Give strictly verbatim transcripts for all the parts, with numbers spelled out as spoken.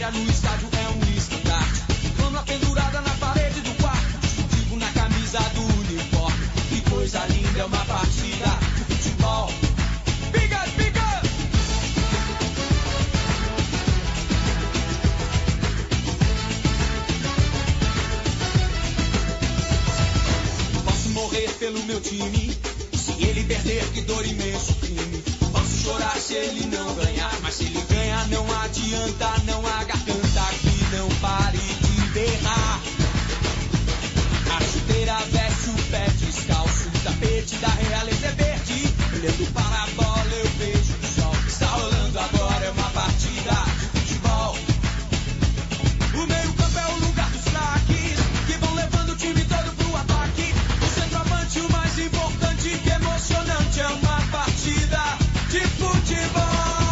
Bandeira no estádio é um estandarte. Cama pendurada na parede do quarto. Digo na camisa do uniforme. Que coisa linda é uma partida de futebol. Piga, piga! Posso morrer pelo meu time. Se ele perder, que dor imenso crime. Posso chorar se ele não ganhar, mas se ele ganhar não adianta, não há garganta que não pare de berrar. A chuteira veste o pé descalço, o tapete da realeza é verde. Olhando para a bola eu vejo o sol. Está rolando agora, é uma partida de futebol. O meio campo é o lugar dos craques, que vão levando o time todo pro ataque. O centroavante, o mais importante, que é emocionante, é uma partida de futebol.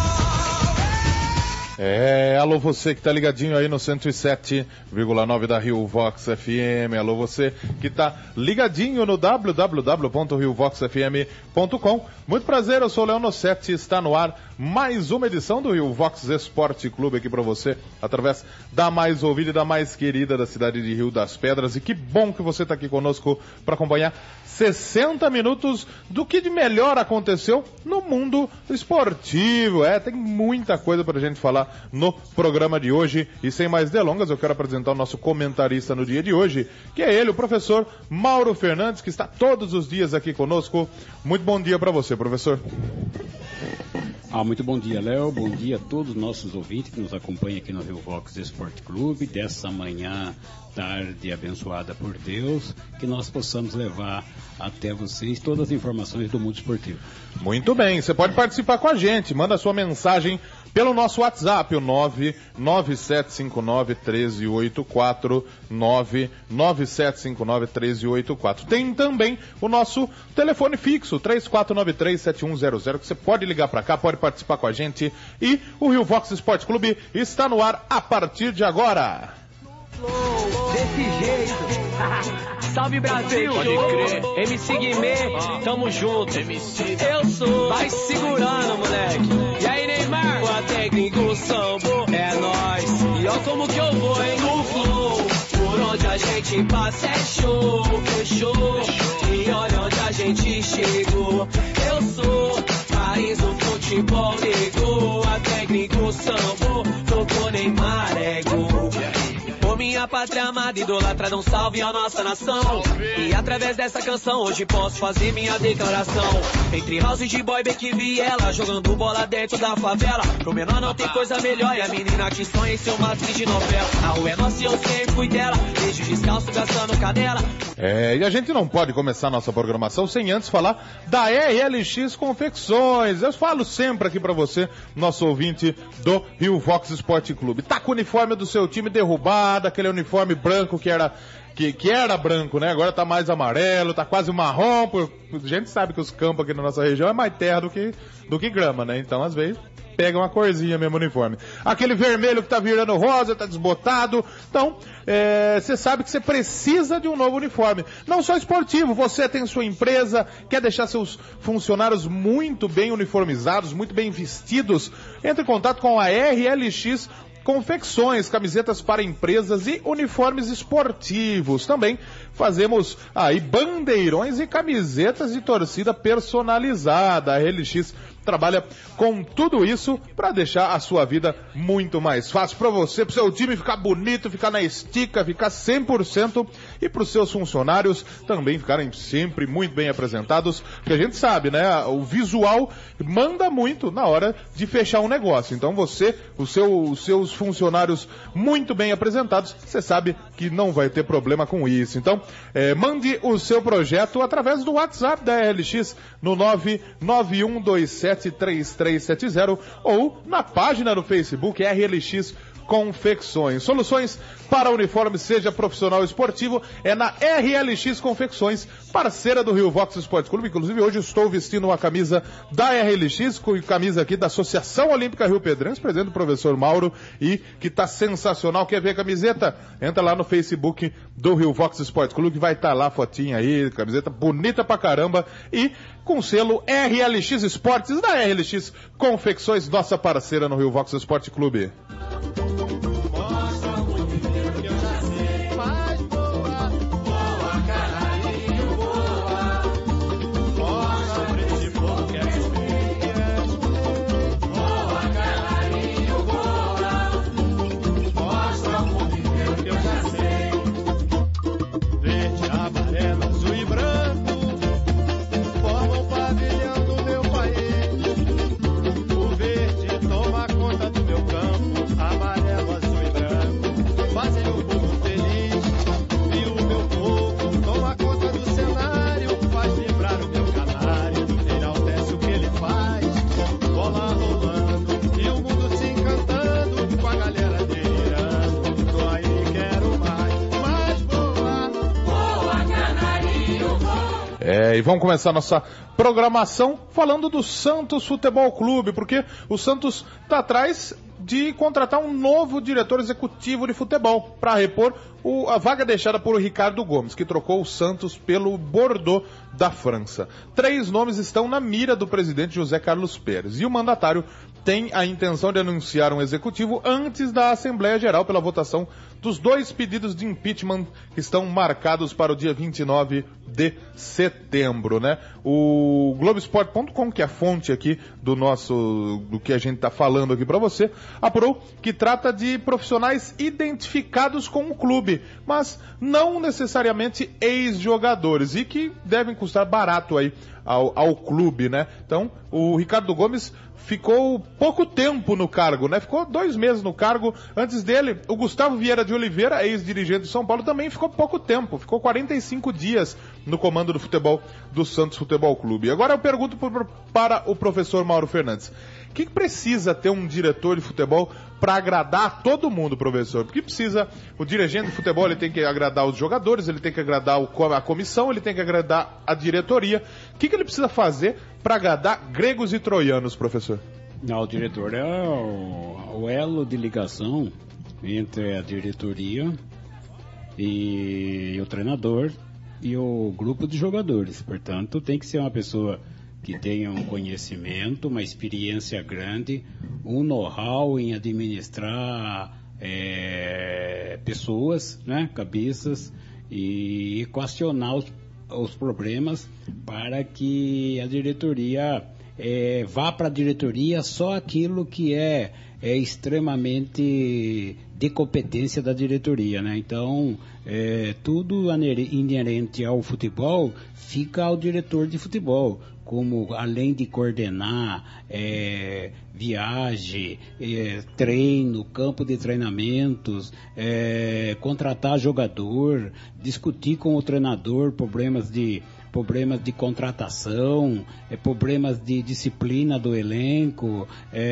É, alô você que tá ligadinho aí no cento e sete vírgula nove da Rio Vox F M, alô você que tá ligadinho no w w w ponto rio vox f m ponto com. Muito prazer, eu sou o Leão Nossetti, está no ar mais uma edição do Rio Vox Esporte Clube aqui pra você, através da mais ouvida e da mais querida da cidade de Rio das Pedras, e que bom que você tá aqui conosco para acompanhar sessenta minutos do que de melhor aconteceu no mundo esportivo. É, tem muita coisa pra gente falar no programa de hoje, e sem mais delongas eu quero apresentar o nosso comentarista no dia de hoje, que é ele, o professor Mauro Fernandes, que está todos os dias aqui conosco. Muito bom dia pra você, professor. Ah, muito bom dia, Léo. Bom dia a todos os nossos ouvintes que nos acompanham aqui no Rio Vox Esporte Clube, dessa manhã, tarde abençoada por Deus, que nós possamos levar até vocês todas as informações do mundo esportivo. Muito bem, você pode participar com a gente, manda sua mensagem pelo nosso WhatsApp, o nove nove sete cinco nove um três oito quatro, nove nove sete cinco nove um três oito quatro. Tem também o nosso telefone fixo, três quatro nove três sete um zero zero, que você pode ligar para cá, pode participar com a gente, e o Rio Vox Esporte Clube está no ar a partir de agora. Desse jeito. Salve Brasil, pode crer. M C Guimê, tamo junto. M C Eu sou, vai segurando, moleque. E aí, Neymar? O técnico Sambo é nóis. E ó como que eu vou, hein? No flow. Por onde a gente passa é show, fechou. E olha onde a gente chegou. Eu sou, país do futebol negou. A técnico Sambo, tocou Neymar, é gol. Minha pátria amada, idolatrada, um salve à nossa nação. Salve. E através dessa canção hoje posso fazer minha declaração. Entre house de boy, Beck e ela, jogando bola dentro da favela. Pro menor não tem coisa melhor, e a menina que sonha em ser uma atriz de novela. A rua é nossa e eu sempre fui dela, desde descalço gastando canela. É, e a gente não pode começar a nossa programação sem antes falar da R L X Confecções. Eu falo sempre aqui pra você, nosso ouvinte do Rio Vox Esporte Clube. Tá com o uniforme do seu time derrubado, aquele uniforme branco que era, que, que era branco, né? Agora tá mais amarelo, tá quase marrom. Por, a gente sabe que os campos aqui na nossa região é mais terra do que, do que grama, né? Então, às vezes, pega uma corzinha mesmo no uniforme. Aquele vermelho que tá virando rosa, tá desbotado. Então, você é, sabe que você precisa de um novo uniforme. Não só esportivo, você tem sua empresa, quer deixar seus funcionários muito bem uniformizados, muito bem vestidos. Entre em contato com a R L X Confecções, camisetas para empresas e uniformes esportivos. Também fazemos aí bandeirões e camisetas de torcida personalizada. A R L X trabalha com tudo isso para deixar a sua vida muito mais fácil para você, para o seu time ficar bonito, ficar na estica, ficar cem por cento, e para os seus funcionários também ficarem sempre muito bem apresentados, porque a gente sabe, né, o visual manda muito na hora de fechar um negócio. Então você, o seu, os seus funcionários muito bem apresentados, você sabe que não vai ter problema com isso. Então, é, mande o seu projeto através do WhatsApp da R L X no nove nove um dois sete três três sete zero ou na página do Facebook R L X Confecções. Soluções para uniforme, seja profissional ou esportivo, é na R L X Confecções, parceira do Rio Vox Esporte Clube. Inclusive hoje estou vestindo uma camisa da R L X, com camisa aqui da Associação Olímpica Rio Pedrense, presente do professor Mauro, e que tá sensacional. Quer ver a camiseta? Entra lá no Facebook do Rio Vox Esporte Clube, que vai estar tá lá a fotinha aí, camiseta bonita pra caramba, e com selo R L X Esportes da R L X Confecções, nossa parceira no Rio Vox Esporte Clube. É, e vamos começar a nossa programação falando do Santos Futebol Clube, porque o Santos está atrás de contratar um novo diretor executivo de futebol para repor o, a vaga deixada por Ricardo Gomes, que trocou o Santos pelo Bordeaux da França. Três nomes estão na mira do presidente José Carlos Pérez e o mandatário tem a intenção de anunciar um executivo antes da Assembleia Geral pela votação dos dois pedidos de impeachment que estão marcados para o dia vinte e nove de setembro, né? O Globoesporte ponto com, que é a fonte aqui do nosso, do que a gente está falando aqui para você, apurou que trata de profissionais identificados com o clube, mas não necessariamente ex-jogadores e que devem custar barato aí ao, ao clube, né? Então, o Ricardo Gomes ficou pouco tempo no cargo, né? Ficou dois meses no cargo. Antes dele, o Gustavo Vieira de Oliveira, ex-dirigente de São Paulo, também ficou pouco tempo. Ficou quarenta e cinco dias no comando do futebol do Santos Futebol Clube. Agora eu pergunto para o professor Mauro Fernandes. O que precisa ter um diretor de futebol para agradar todo mundo, professor? Porque precisa, o dirigente de futebol ele tem que agradar os jogadores, ele tem que agradar o, a comissão, ele tem que agradar a diretoria. O que, que ele precisa fazer para agradar gregos e troianos, professor? Não, o diretor é o, o elo de ligação entre a diretoria e o treinador e o grupo de jogadores. Portanto, tem que ser uma pessoa que tenha um conhecimento, uma experiência grande, um know-how em administrar é, pessoas, né, cabeças, e equacionar os, os problemas para que a diretoria é, vá para a diretoria só aquilo que é, é extremamente de competência da diretoria, né? Então, é, tudo inerente ao futebol fica ao diretor de futebol, como além de coordenar é, viagem, é, treino, campo de treinamentos, é, contratar jogador, discutir com o treinador problemas de problemas de contratação, é, problemas de disciplina do elenco,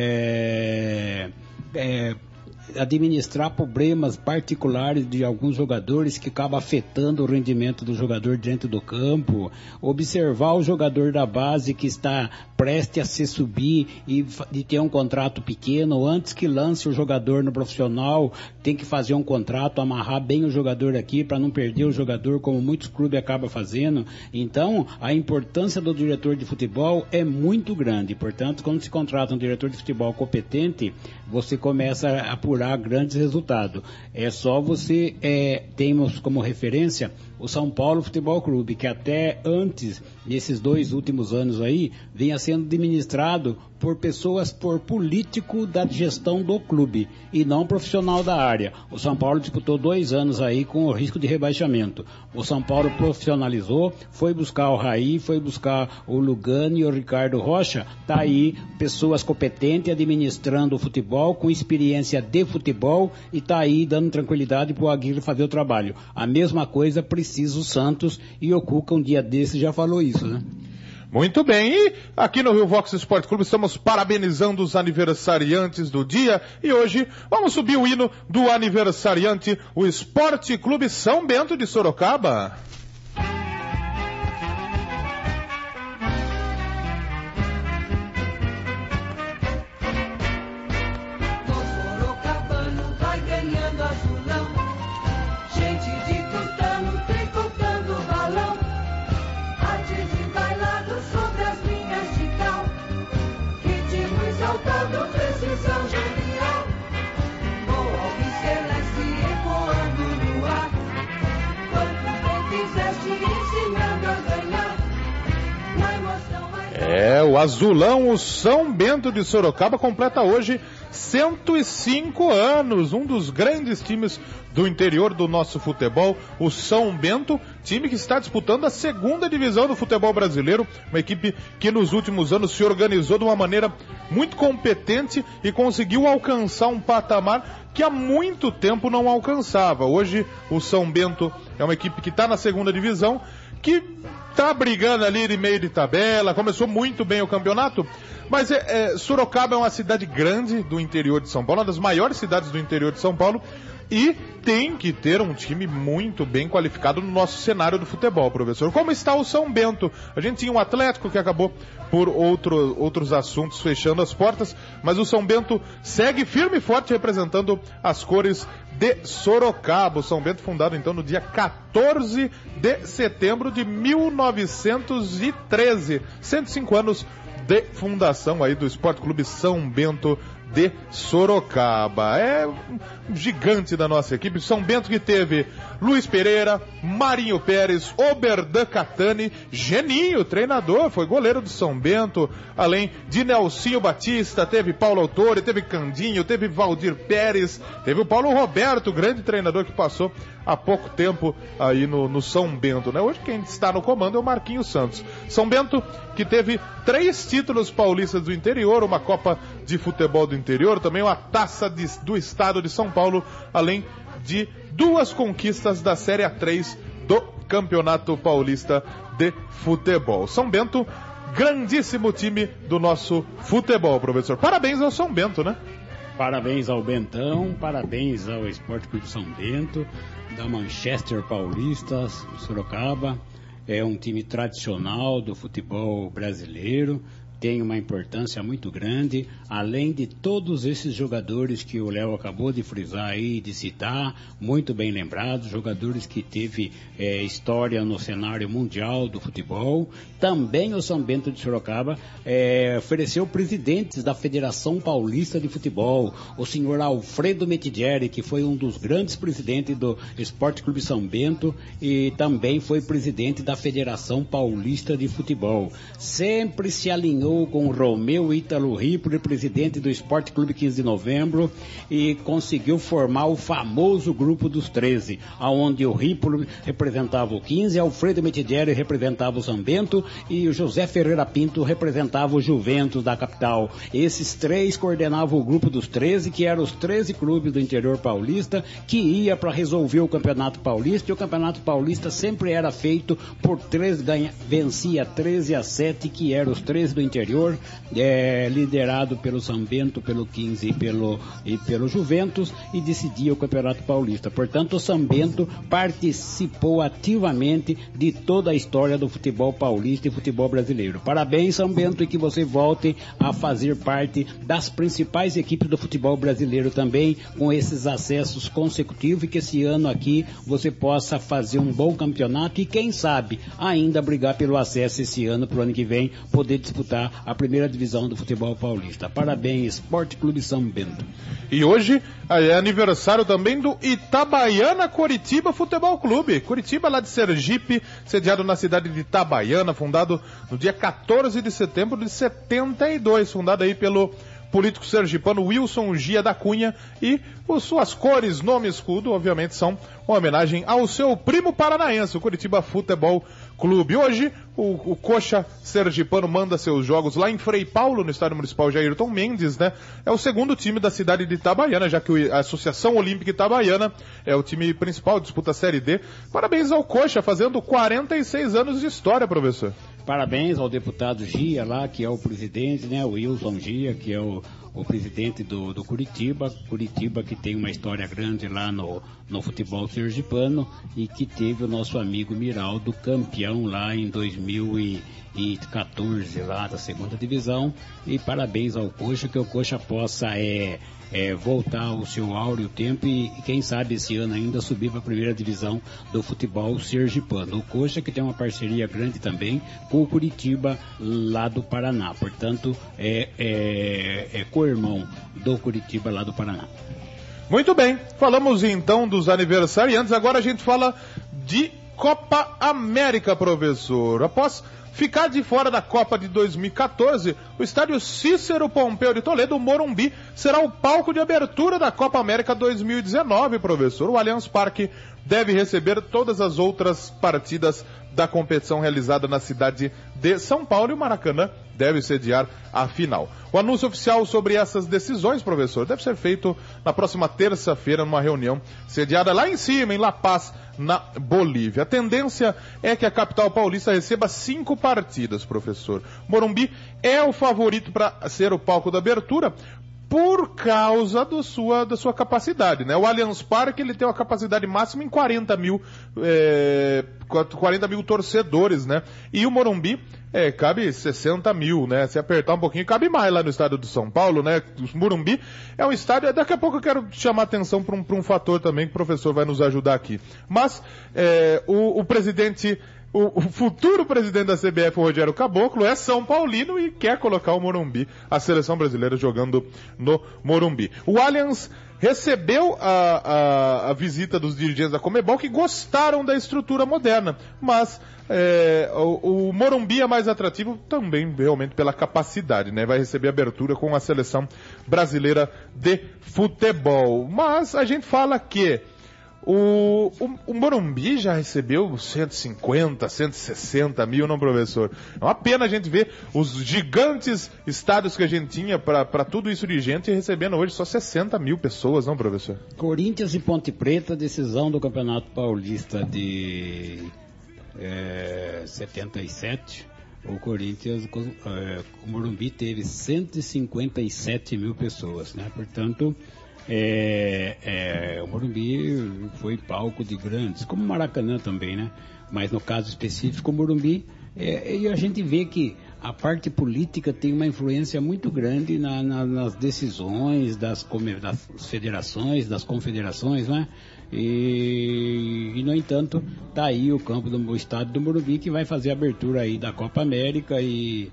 é, é, administrar problemas particulares de alguns jogadores que acaba afetando o rendimento do jogador dentro do campo, observar o jogador da base que está prestes a se subir e de ter um contrato pequeno, antes que lance o jogador no profissional, tem que fazer um contrato, amarrar bem o jogador aqui para não perder o jogador, como muitos clubes acabam fazendo. Então, a importância do diretor de futebol é muito grande. Portanto, quando se contrata um diretor de futebol competente, você começa a apurar grandes resultados. É só você, é, temos como referência o São Paulo Futebol Clube, que até antes, nesses dois últimos anos aí, vinha sendo administrado por pessoas, por político da gestão do clube e não profissional da área. O São Paulo disputou dois anos aí com o risco de rebaixamento. O São Paulo profissionalizou, foi buscar o Raí, foi buscar o Lugano e o Ricardo Rocha. Tá aí pessoas competentes administrando o futebol, com experiência de futebol, e tá aí dando tranquilidade para o Aguirre fazer o trabalho. A mesma coisa precisa o Santos, e o Cuca um dia desse já falou isso, né? Muito bem, e aqui no Rio Vox Esporte Clube estamos parabenizando os aniversariantes do dia, e hoje vamos subir o hino do aniversariante, o Esporte Clube São Bento de Sorocaba. É, o Azulão, o São Bento de Sorocaba, completa hoje cento e cinco anos, um dos grandes times do interior do nosso futebol, o São Bento, time que está disputando a segunda divisão do futebol brasileiro, uma equipe que nos últimos anos se organizou de uma maneira muito competente e conseguiu alcançar um patamar que há muito tempo não alcançava. Hoje o São Bento é uma equipe que está na segunda divisão, que está brigando ali de meio de tabela, começou muito bem o campeonato, mas é, é, Sorocaba é uma cidade grande do interior de São Paulo, uma das maiores cidades do interior de São Paulo, e tem que ter um time muito bem qualificado no nosso cenário do futebol, professor. Como está o São Bento? A gente tinha um Atlético que acabou por outro, outros assuntos fechando as portas, mas o São Bento segue firme e forte representando as cores de Sorocaba. O São Bento fundado então no dia quatorze de setembro de mil novecentos e treze. cento e cinco anos de fundação aí do Esporte Clube São Bento de Sorocaba. É um gigante da nossa equipe. São Bento que teve Luiz Pereira, Marinho Pérez, Oberdan Catani, Geninho, treinador, foi goleiro do São Bento, além de Nelsinho Batista, teve Paulo Autori, teve Candinho, teve Valdir Pérez, teve o Paulo Roberto, grande treinador que passou há pouco tempo aí no, no São Bento, né? Hoje quem está no comando é o Marquinhos Santos. São Bento que teve três títulos paulistas do interior, uma Copa de Futebol do Interior, também uma Taça de, do Estado de São Paulo, além de duas conquistas da Série A três do Campeonato Paulista de Futebol. São Bento, grandíssimo time do nosso futebol, professor. Parabéns ao São Bento, né? Parabéns ao Bentão, parabéns ao Esporte Clube São Bento, da Manchester Paulista, Sorocaba. É um time tradicional do futebol brasileiro, tem uma importância muito grande, além de todos esses jogadores que o Léo acabou de frisar aí, de citar, muito bem lembrados, jogadores que teve é, história no cenário mundial do futebol. Também o São Bento de Sorocaba é, ofereceu presidentes da Federação Paulista de Futebol, o senhor Alfredo Metidieri, que foi um dos grandes presidentes do Esporte Clube São Bento e também foi presidente da Federação Paulista de Futebol. Sempre se alinhou com o Romeu Ítalo Ripoli, presidente do Esporte Clube quinze de novembro, e conseguiu formar o famoso Grupo dos treze, onde o Ripoli representava o quinze, Alfredo Metidieri representava o São Bento e o José Ferreira Pinto representava o Juventus da capital. Esses três coordenavam o Grupo dos treze, que eram os treze clubes do interior paulista, que ia para resolver o Campeonato Paulista, e o Campeonato Paulista sempre era feito por três, ganha, vencia treze a sete, que eram os treze do interior, é, liderado pelo São Bento, pelo quinze e pelo, e pelo Juventus, e decidia o Campeonato Paulista. Portanto, o São Bento participou ativamente de toda a história do futebol paulista e futebol brasileiro. Parabéns, São Bento, e que você volte a fazer parte das principais equipes do futebol brasileiro também, com esses acessos consecutivos, e que esse ano aqui você possa fazer um bom campeonato e, quem sabe, ainda brigar pelo acesso esse ano, para o ano que vem, poder disputar a primeira divisão do futebol paulista. Parabéns, Esporte Clube São Bento. E hoje é aniversário também do Itabaiana Coritiba Futebol Clube. Coritiba, lá de Sergipe, sediado na cidade de Itabaiana, fundado no dia quatorze de setembro de setenta e dois, fundado aí pelo político sergipano Wilson Gia da Cunha, e as suas cores, nome e escudo, obviamente, são uma homenagem ao seu primo paranaense, o Coritiba Futebol Clube. Hoje, o, o Coxa sergipano manda seus jogos lá em Frei Paulo, no Estádio Municipal Jairton Mendes, né? É o segundo time da cidade de Itabaiana, já que a Associação Olímpica Itabaiana é o time principal, disputa a Série D. Parabéns ao Coxa, fazendo quarenta e seis anos de história, professor. Parabéns ao deputado Gia lá, que é o presidente, né? O Wilson Gia, que é o, o presidente do, do Curitiba. Curitiba, que tem uma história grande lá no, no futebol sergipano, e que teve o nosso amigo Miraldo campeão lá em dois mil e quatorze, lá da segunda divisão. E parabéns ao Coxa, que o Coxa possa é, é, voltar ao seu áureo tempo e, e quem sabe esse ano ainda subir para a primeira divisão do futebol sergipano. O Coxa, que tem uma parceria grande também com o Curitiba lá do Paraná, portanto é, é, é co-irmão do Curitiba lá do Paraná. Muito bem, falamos então dos aniversariantes, agora a gente fala de Copa América, professor. Após ficar de fora da Copa de dois mil e quatorze, o estádio Cícero Pompeu de Toledo, Morumbi, será o palco de abertura da Copa América dois mil e dezenove, professor. O Allianz Parque deve receber todas as outras partidas da competição realizada na cidade de São Paulo, e o Maracanã deve sediar a final. O anúncio oficial sobre essas decisões, professor, deve ser feito na próxima terça-feira, numa reunião sediada lá em cima, em La Paz, na Bolívia. A tendência é que a capital paulista receba cinco partidas, professor. Morumbi é o favorito para ser o palco da abertura, por causa do sua, da sua capacidade, né? O Allianz Parque, ele tem uma capacidade máxima em quarenta mil, é, quarenta mil torcedores, né? E o Morumbi, é, cabe sessenta mil, né? Se apertar um pouquinho, cabe mais lá no estádio do São Paulo, né? O Morumbi é um estádio, daqui a pouco eu quero chamar atenção para um, para um fator também que o professor vai nos ajudar aqui. Mas, é, o, o presidente... O, o futuro presidente da C B F, o Rogério Caboclo, é São Paulino e quer colocar o Morumbi, a seleção brasileira jogando no Morumbi. O Allianz recebeu a, a, a visita dos dirigentes da Conmebol que gostaram da estrutura moderna, mas é, o, o Morumbi é mais atrativo também realmente pela capacidade, né? Vai receber abertura com a seleção brasileira de futebol. Mas a gente fala que O, o, o Morumbi já recebeu cento e cinquenta, cento e sessenta mil, não, professor? É uma pena a gente ver os gigantes estádios que a gente tinha para tudo isso de gente recebendo hoje só sessenta mil pessoas, não, professor? Corinthians e Ponte Preta, decisão do Campeonato Paulista de é, setenta e sete. O Corinthians, é, o Morumbi teve cento e cinquenta e sete mil pessoas, né? Portanto... É, é, o Morumbi foi palco de grandes, como o Maracanã também, né? Mas no caso específico, o Morumbi, é, e a gente vê que a parte política tem uma influência muito grande na, na, nas decisões das, das federações, das confederações, né? E, e no entanto, tá aí o campo do o estádio do Morumbi que vai fazer a abertura aí da Copa América e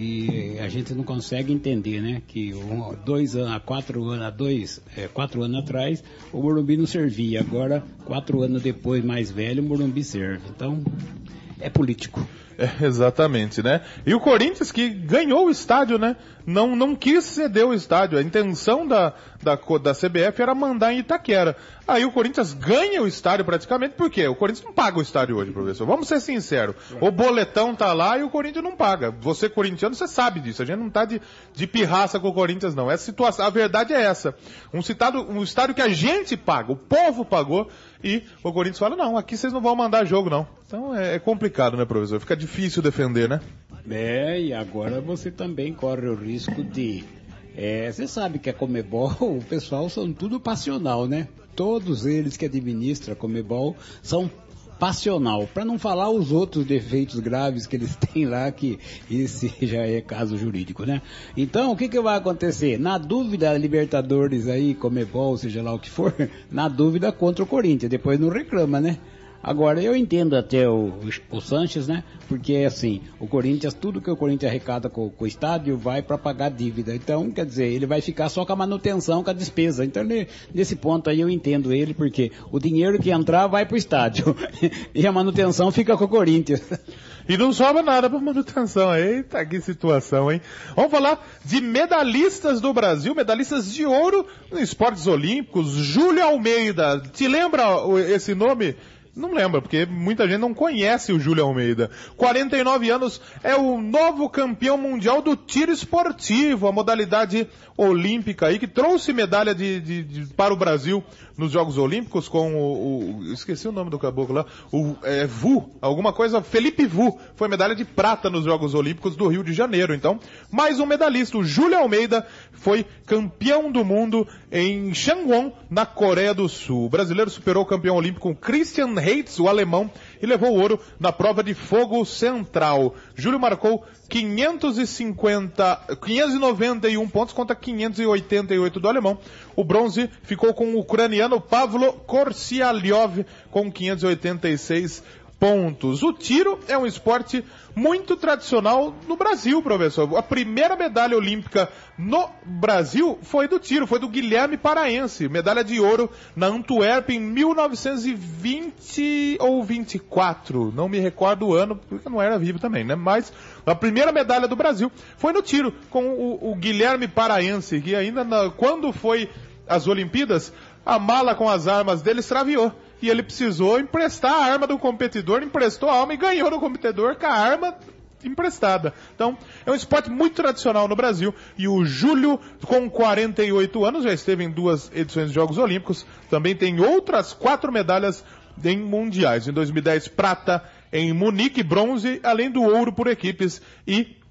E a gente não consegue entender, né, que um, dois anos, há quatro anos, há dois, é, quatro anos atrás, o Morumbi não servia. Agora, quatro anos depois, mais velho, o Morumbi serve. Então, é político. É, exatamente, né? E o Corinthians que ganhou o estádio, né? Não, não quis ceder o estádio. A intenção da, da, da C B F era mandar em Itaquera. Aí o Corinthians ganha o estádio praticamente, por quê? O Corinthians não paga o estádio hoje, professor. Vamos ser sinceros. O boletão tá lá e o Corinthians não paga. Você, corintiano, você sabe disso. A gente não tá de, de pirraça com o Corinthians, não. Essa situação, a verdade é essa. Um, citado, um estádio que a gente paga, o povo pagou, e o Corinthians fala, não, aqui vocês não vão mandar jogo, não. Então é, é complicado, né, professor? Fica difícil defender, né? É, e agora você também corre o risco de... É, você sabe que a Conmebol, o pessoal são tudo passional, né? Todos eles que administram a Conmebol são passional, para não falar os outros defeitos graves que eles têm lá, que esse já é caso jurídico, né? Então, o que que vai acontecer? Na dúvida, Libertadores aí, Conmebol, seja lá o que for, na dúvida contra o Corinthians, depois não reclama, né? Agora, eu entendo até o, o Sanches, né? Porque, assim, o Corinthians, tudo que o Corinthians arrecada com, com o estádio vai para pagar dívida. Então, quer dizer, ele vai ficar só com a manutenção, com a despesa. Então, nesse ponto aí eu entendo ele, porque o dinheiro que entrar vai pro estádio e a manutenção fica com o Corinthians. E não sobra nada para manutenção. Eita, que situação, hein? Vamos falar de medalhistas do Brasil, medalhistas de ouro em esportes olímpicos. Júlio Almeida, te lembra esse nome? Não lembra, porque muita gente não conhece o Júlio Almeida. quarenta e nove anos, é o novo campeão mundial do tiro esportivo, a modalidade olímpica aí, que trouxe medalha de, de, de, para o Brasil nos Jogos Olímpicos com o, o esqueci o nome do caboclo lá, o é, Vu, alguma coisa, Felipe Vu, foi medalha de prata nos Jogos Olímpicos do Rio de Janeiro. Então, mais um medalhista, o Júlio Almeida, foi campeão do mundo em Changwon, na Coreia do Sul. O brasileiro superou o campeão olímpico Christian Heitz, o alemão, e levou o ouro na prova de fogo central. Júlio marcou quinhentos e cinquenta, quinhentos e noventa e um pontos contra quinhentos e oitenta e oito do alemão. O bronze ficou com o ucraniano Pavlo Korsialyov com quinhentos e oitenta e seis pontos. O tiro é um esporte muito tradicional no Brasil, professor. A primeira medalha olímpica no Brasil foi do tiro, foi do Guilherme Paraense, medalha de ouro na Antuérpia em mil novecentos e vinte ou vinte e quatro, não me recordo o ano, porque eu não era vivo também, né? Mas a primeira medalha do Brasil foi no tiro, com o, o Guilherme Paraense, que ainda na, quando foi as Olimpíadas, a mala com as armas dele extraviou. E ele precisou emprestar a arma do competidor, emprestou a arma e ganhou do competidor com a arma emprestada. Então, é um esporte muito tradicional no Brasil. E o Júlio, com quarenta e oito anos, já esteve em duas edições de Jogos Olímpicos. Também tem outras quatro medalhas em mundiais. Em dois mil e dez, prata em Munique, bronze, além do ouro por equipes e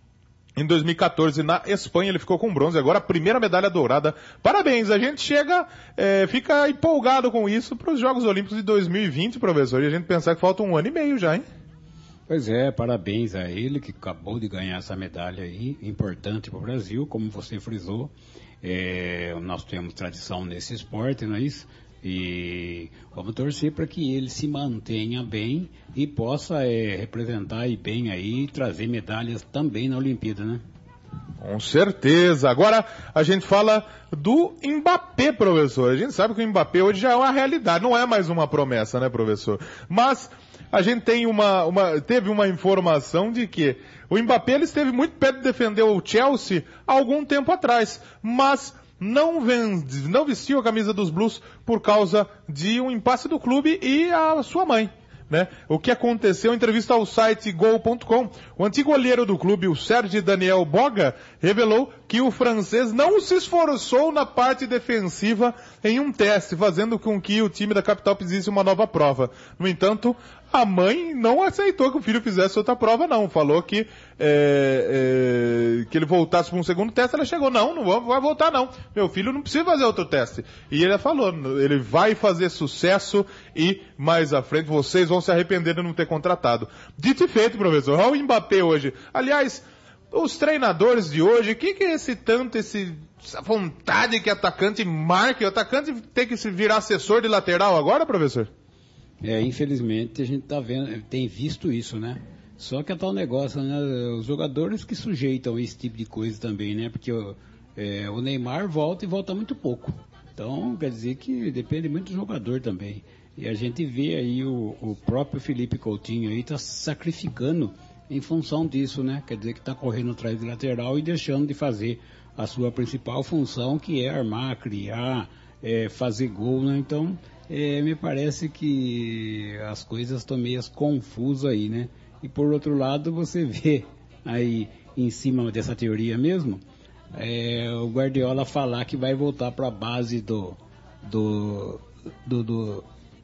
Em dois mil e quatorze, na Espanha, ele ficou com bronze, agora a primeira medalha dourada. Parabéns, a gente chega, é, fica empolgado com isso para os Jogos Olímpicos de dois mil e vinte, professor, e a gente pensar que falta um ano e meio já, hein? Pois é, parabéns a ele que acabou de ganhar essa medalha aí, importante para o Brasil, como você frisou. É, nós temos tradição nesse esporte, não é isso? E vamos torcer para que ele se mantenha bem e possa é, representar e bem aí, trazer medalhas também na Olimpíada, né? Com certeza. Agora a gente fala do Mbappé, professor. A gente sabe que o Mbappé hoje já é uma realidade, não é mais uma promessa, né, professor? Mas a gente tem uma, uma, teve uma informação de que o Mbappé ele esteve muito perto de defender o Chelsea há algum tempo atrás, mas não, vende, não vestiu a camisa dos Blues por causa de um impasse do clube e a sua mãe. Né? O que aconteceu em entrevista ao site gol ponto com, o antigo olheiro do clube, o Sérgio Daniel Boga, revelou que o francês não se esforçou na parte defensiva em um teste, fazendo com que o time da capital pedisse uma nova prova. No entanto, a mãe não aceitou que o filho fizesse outra prova, não. Falou que, é, é, que ele voltasse para um segundo teste. Ela chegou, não, não vai voltar não. Meu filho não precisa fazer outro teste. E ele falou, ele vai fazer sucesso e mais à frente vocês vão se arrepender de não ter contratado. Dito e feito, professor. Olha o Mbappé hoje. Aliás, os treinadores de hoje, o que, que é esse tanto, esse, essa vontade que atacante marque? O atacante tem que se virar assessor de lateral agora, professor? É, infelizmente a gente tá vendo, tem visto isso, né? Só que é tal negócio, né? Os jogadores que sujeitam esse tipo de coisa também, né? Porque o, é, o Neymar volta e volta muito pouco. Então, quer dizer que depende muito do jogador também. E a gente vê aí o, o próprio Felipe Coutinho aí tá se sacrificando em função disso, né? Quer dizer que tá correndo atrás de lateral e deixando de fazer a sua principal função, que é armar, criar, é, fazer gol, né? Então, É, me parece que as coisas estão meio confusas aí, né? E por outro lado, você vê aí em cima dessa teoria mesmo, é, o Guardiola falar que vai voltar para a base do, do, do, do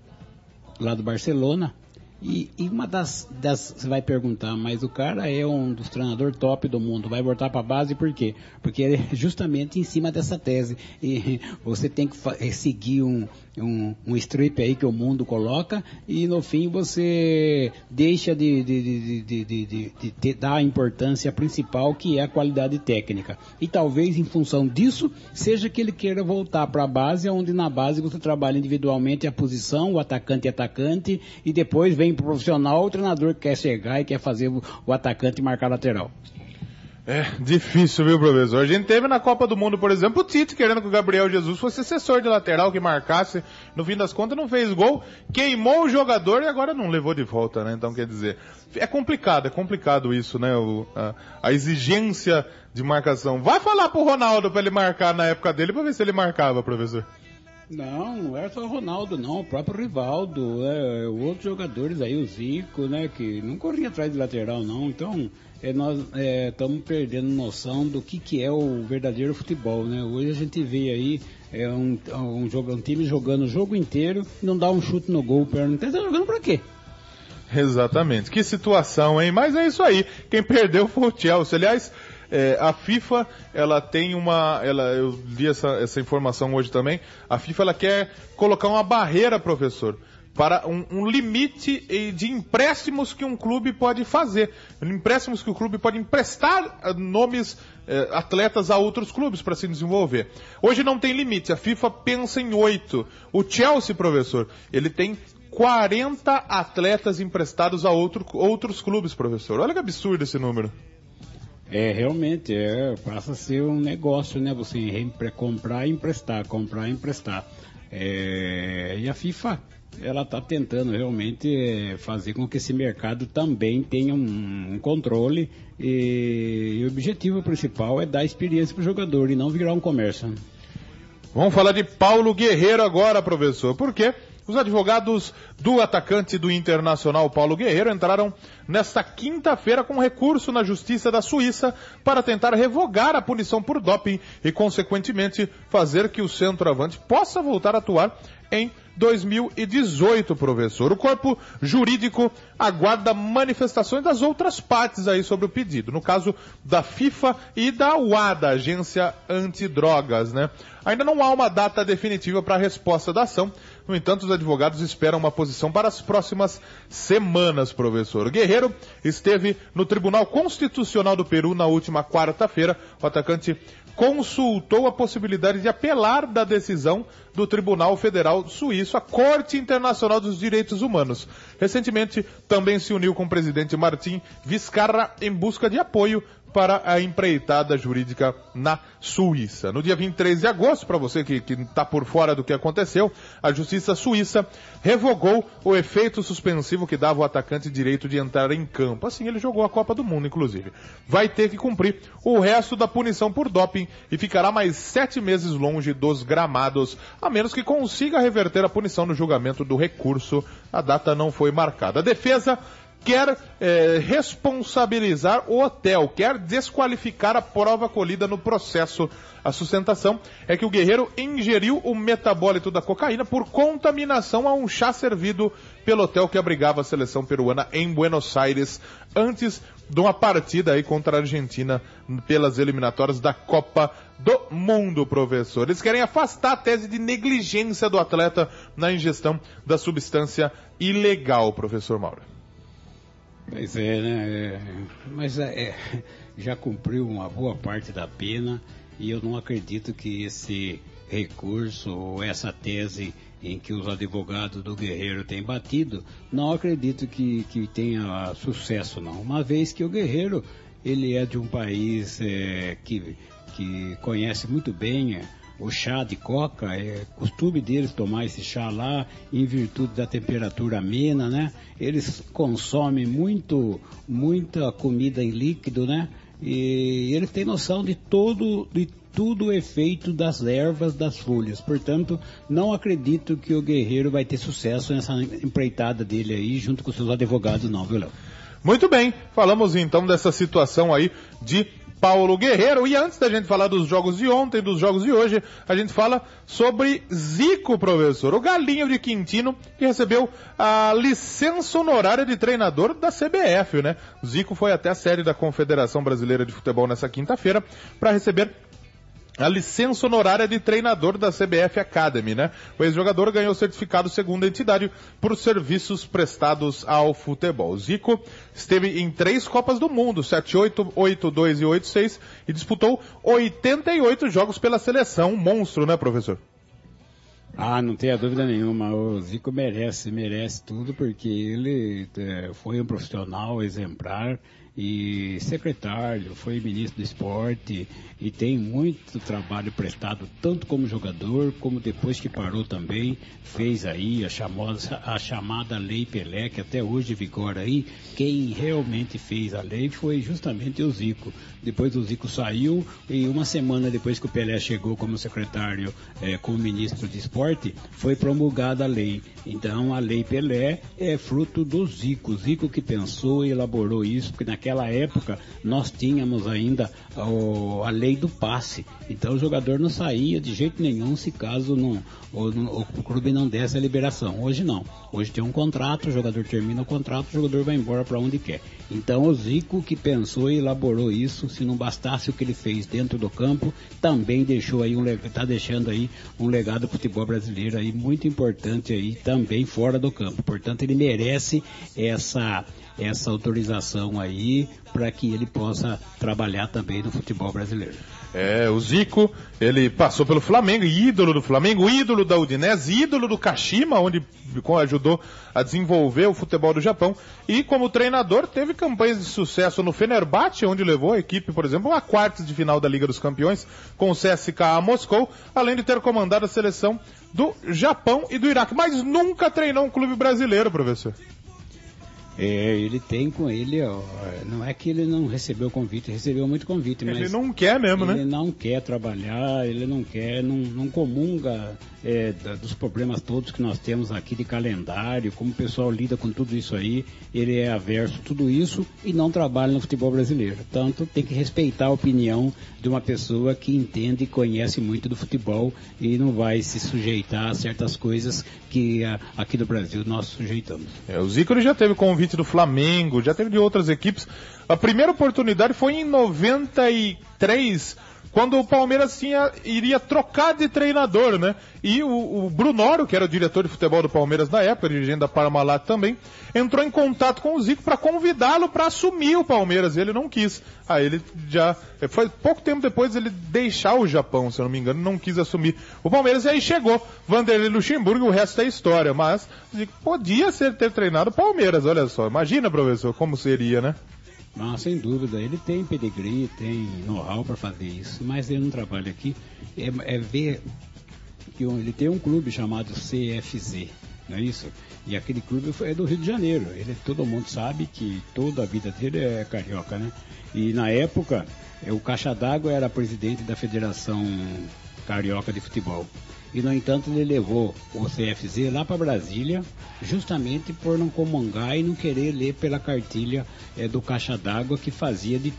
lá do Barcelona. E, e uma das, das, você vai perguntar, mas o cara é um dos treinadores top do mundo, vai voltar para a base por quê? Porque ele é justamente em cima dessa tese. E você tem que seguir um, um, um strip aí que o mundo coloca e no fim você deixa de, de, de, de, de, de, de, de dar a importância principal, que é a qualidade técnica. E talvez em função disso seja que ele queira voltar para a base, onde na base você trabalha individualmente a posição, o atacante e atacante, e depois vem pro profissional, o treinador que quer chegar e quer fazer o, o atacante marcar lateral. É difícil, viu, professor? A gente teve na Copa do Mundo, por exemplo, o Tite querendo que o Gabriel Jesus fosse assessor de lateral, que marcasse, no fim das contas não fez gol, queimou o jogador e agora não levou de volta, né? Então, quer dizer, é complicado, é complicado isso, né? O, a, a exigência de marcação. Vai falar pro Ronaldo pra ele marcar na época dele pra ver se ele marcava, professor. Não, não é só o Ronaldo, não, o próprio Rivaldo, é, outros jogadores aí, o Zico, né, que não corria atrás de lateral, não. Então, é, nós estamos é, perdendo noção do que, que é o verdadeiro futebol, né. Hoje a gente vê aí é, um, um, jogo, um time jogando o jogo inteiro e não dá um chute no gol, não tá jogando pra quê? Exatamente, que situação, hein? Mas é isso aí, quem perdeu foi o Chelsea. Aliás, É, a FIFA, ela tem uma, ela, eu li essa, essa informação hoje também, a FIFA ela quer colocar uma barreira, professor, para um, um limite de empréstimos que um clube pode fazer, empréstimos que o clube pode emprestar nomes, eh, atletas a outros clubes para se desenvolver. Hoje não tem limite, a FIFA pensa em oito. O Chelsea, professor, ele tem quarenta atletas emprestados a outro, outros clubes, professor. Olha que absurdo esse número. É, realmente, é, passa a ser um negócio, né? Você comprar e emprestar, comprar e emprestar. É, e a FIFA, ela está tentando realmente é, fazer com que esse mercado também tenha um, um controle e, e o objetivo principal é dar experiência para o jogador e não virar um comércio. Vamos falar de Paulo Guerreiro agora, professor, por quê? Os advogados do atacante do Internacional, Paulo Guerreiro, entraram nesta quinta-feira com recurso na Justiça da Suíça para tentar revogar a punição por doping e, consequentemente, fazer que o centroavante possa voltar a atuar em dois mil e dezoito, professor. O corpo jurídico aguarda manifestações das outras partes aí sobre o pedido, no caso da FIFA e da U A D A, Agência Antidrogas, né? Ainda não há uma data definitiva para a resposta da ação. No entanto, os advogados esperam uma posição para as próximas semanas, professor. Guerreiro esteve no Tribunal Constitucional do Peru na última quarta-feira. O atacante consultou a possibilidade de apelar da decisão do Tribunal Federal Suíço à Corte Internacional dos Direitos Humanos. Recentemente, também se uniu com o presidente Martim Vizcarra em busca de apoio para a empreitada jurídica na Suíça. No dia vinte e três de agosto, para você que está por fora do que aconteceu, a Justiça Suíça revogou o efeito suspensivo que dava ao atacante direito de entrar em campo. Assim, ele jogou a Copa do Mundo, inclusive. Vai ter que cumprir o resto da punição por doping e ficará mais sete meses longe dos gramados, a menos que consiga reverter a punição no julgamento do recurso. A data não foi marcada. A defesa quer é, responsabilizar o hotel, quer desqualificar a prova colhida no processo. A sustentação é que o Guerreiro ingeriu o metabólito da cocaína por contaminação a um chá servido pelo hotel que abrigava a seleção peruana em Buenos Aires antes de uma partida aí contra a Argentina pelas eliminatórias da Copa do Mundo, professor. Eles querem afastar a tese de negligência do atleta na ingestão da substância ilegal, professor Mauro. Pois é, né? É, mas é, já cumpriu uma boa parte da pena e eu não acredito que esse recurso ou essa tese em que os advogados do Guerreiro têm batido, não acredito que, que tenha sucesso, não. Uma vez que o Guerreiro, ele é de um país é, que, que conhece muito bem é, o chá de coca, é costume deles tomar esse chá lá em virtude da temperatura amena, né? Eles consomem muito, muita comida em líquido, né? E eles têm noção de todo, de tudo o efeito das ervas, das folhas. Portanto, não acredito que o Guerreiro vai ter sucesso nessa empreitada dele aí, junto com seus advogados, não, viu, Léo? Muito bem, falamos então dessa situação aí de Paulo Guerreiro. E antes da gente falar dos jogos de ontem, dos jogos de hoje, a gente fala sobre Zico, professor, o galinho de Quintino, que recebeu a licença honorária de treinador da C B F, né? O Zico foi até a sede da Confederação Brasileira de Futebol nessa quinta-feira para receber a licença honorária de treinador da C B F Academy, né? O ex-jogador ganhou certificado segundo a entidade por serviços prestados ao futebol. O Zico esteve em três Copas do Mundo, sete oito, oito dois e oito seis, e disputou oitenta e oito jogos pela seleção. Um monstro, né, professor? Ah, não tenha dúvida nenhuma. O Zico merece, merece tudo, porque ele é, foi um profissional exemplar e secretário, foi ministro do esporte e tem muito trabalho prestado, tanto como jogador, como depois que parou também, fez aí a chamada, a chamada Lei Pelé, que até hoje vigora aí. Quem realmente fez a lei foi justamente o Zico. Depois o Zico saiu e uma semana depois que o Pelé chegou como secretário, eh, como ministro de esporte, foi promulgada a lei. Então a Lei Pelé é fruto do Zico. O Zico que pensou e elaborou isso, porque naquela época nós tínhamos ainda o, a lei do passe. Então o jogador não saía de jeito nenhum se caso não, o, o clube não desse a liberação. Hoje não. Hoje tem um contrato, o jogador termina o contrato, o jogador vai embora para onde quer. Então o Zico que pensou e elaborou isso, se não bastasse o que ele fez dentro do campo, também deixou aí um está deixando aí um legado do futebol brasileiro aí muito importante aí também fora do campo. Portanto, ele merece essa essa autorização aí para que ele possa trabalhar também no futebol brasileiro. É, o Zico, ele passou pelo Flamengo, ídolo do Flamengo, ídolo da Udinese, ídolo do Kashima, onde ajudou a desenvolver o futebol do Japão, e como treinador teve campanhas de sucesso no Fenerbahçe, onde levou a equipe, por exemplo, a quartas de final da Liga dos Campeões, com o C S K A Moscou, além de ter comandado a seleção do Japão e do Iraque, mas nunca treinou um clube brasileiro, professor. É, ele tem com ele, ó, não é que ele não recebeu convite, recebeu muito convite, mas... Ele não quer mesmo, ele né? Ele não quer trabalhar, ele não quer, não, não comunga é, da, dos problemas todos que nós temos aqui de calendário, como o pessoal lida com tudo isso aí, ele é averso a tudo isso e não trabalha no futebol brasileiro. Tanto tem que respeitar a opinião de uma pessoa que entende e conhece muito do futebol e não vai se sujeitar a certas coisas que a, aqui no Brasil nós sujeitamos. É, o Zico ele já teve convite do Flamengo, já teve de outras equipes. A primeira oportunidade foi em noventa e três, quando o Palmeiras tinha, iria trocar de treinador, né? E o, o Brunoro, que era o diretor de futebol do Palmeiras na época, dirigente da Parmalat também, entrou em contato com o Zico para convidá-lo para assumir o Palmeiras. E ele não quis. Aí ele já... Foi pouco tempo depois ele deixar o Japão, se eu não me engano, não quis assumir o Palmeiras. E aí chegou Vanderlei Luxemburgo e o resto é história. Mas o Zico podia ser, ter treinado o Palmeiras, olha só. Imagina, professor, como seria, né? Ah, sem dúvida, ele tem pedigree, tem know-how para fazer isso, mas ele não trabalha aqui. É, é ver que ele tem um clube chamado C F Z, não é isso? E aquele clube é do Rio de Janeiro. Ele, todo mundo sabe que toda a vida dele é carioca, né? E na época, o Caixa d'Água era presidente da Federação Carioca de Futebol. E, no entanto, ele levou o C F Z lá para Brasília, justamente por não comungar e não querer ler pela cartilha é, do Caixa d'Água, que fazia de,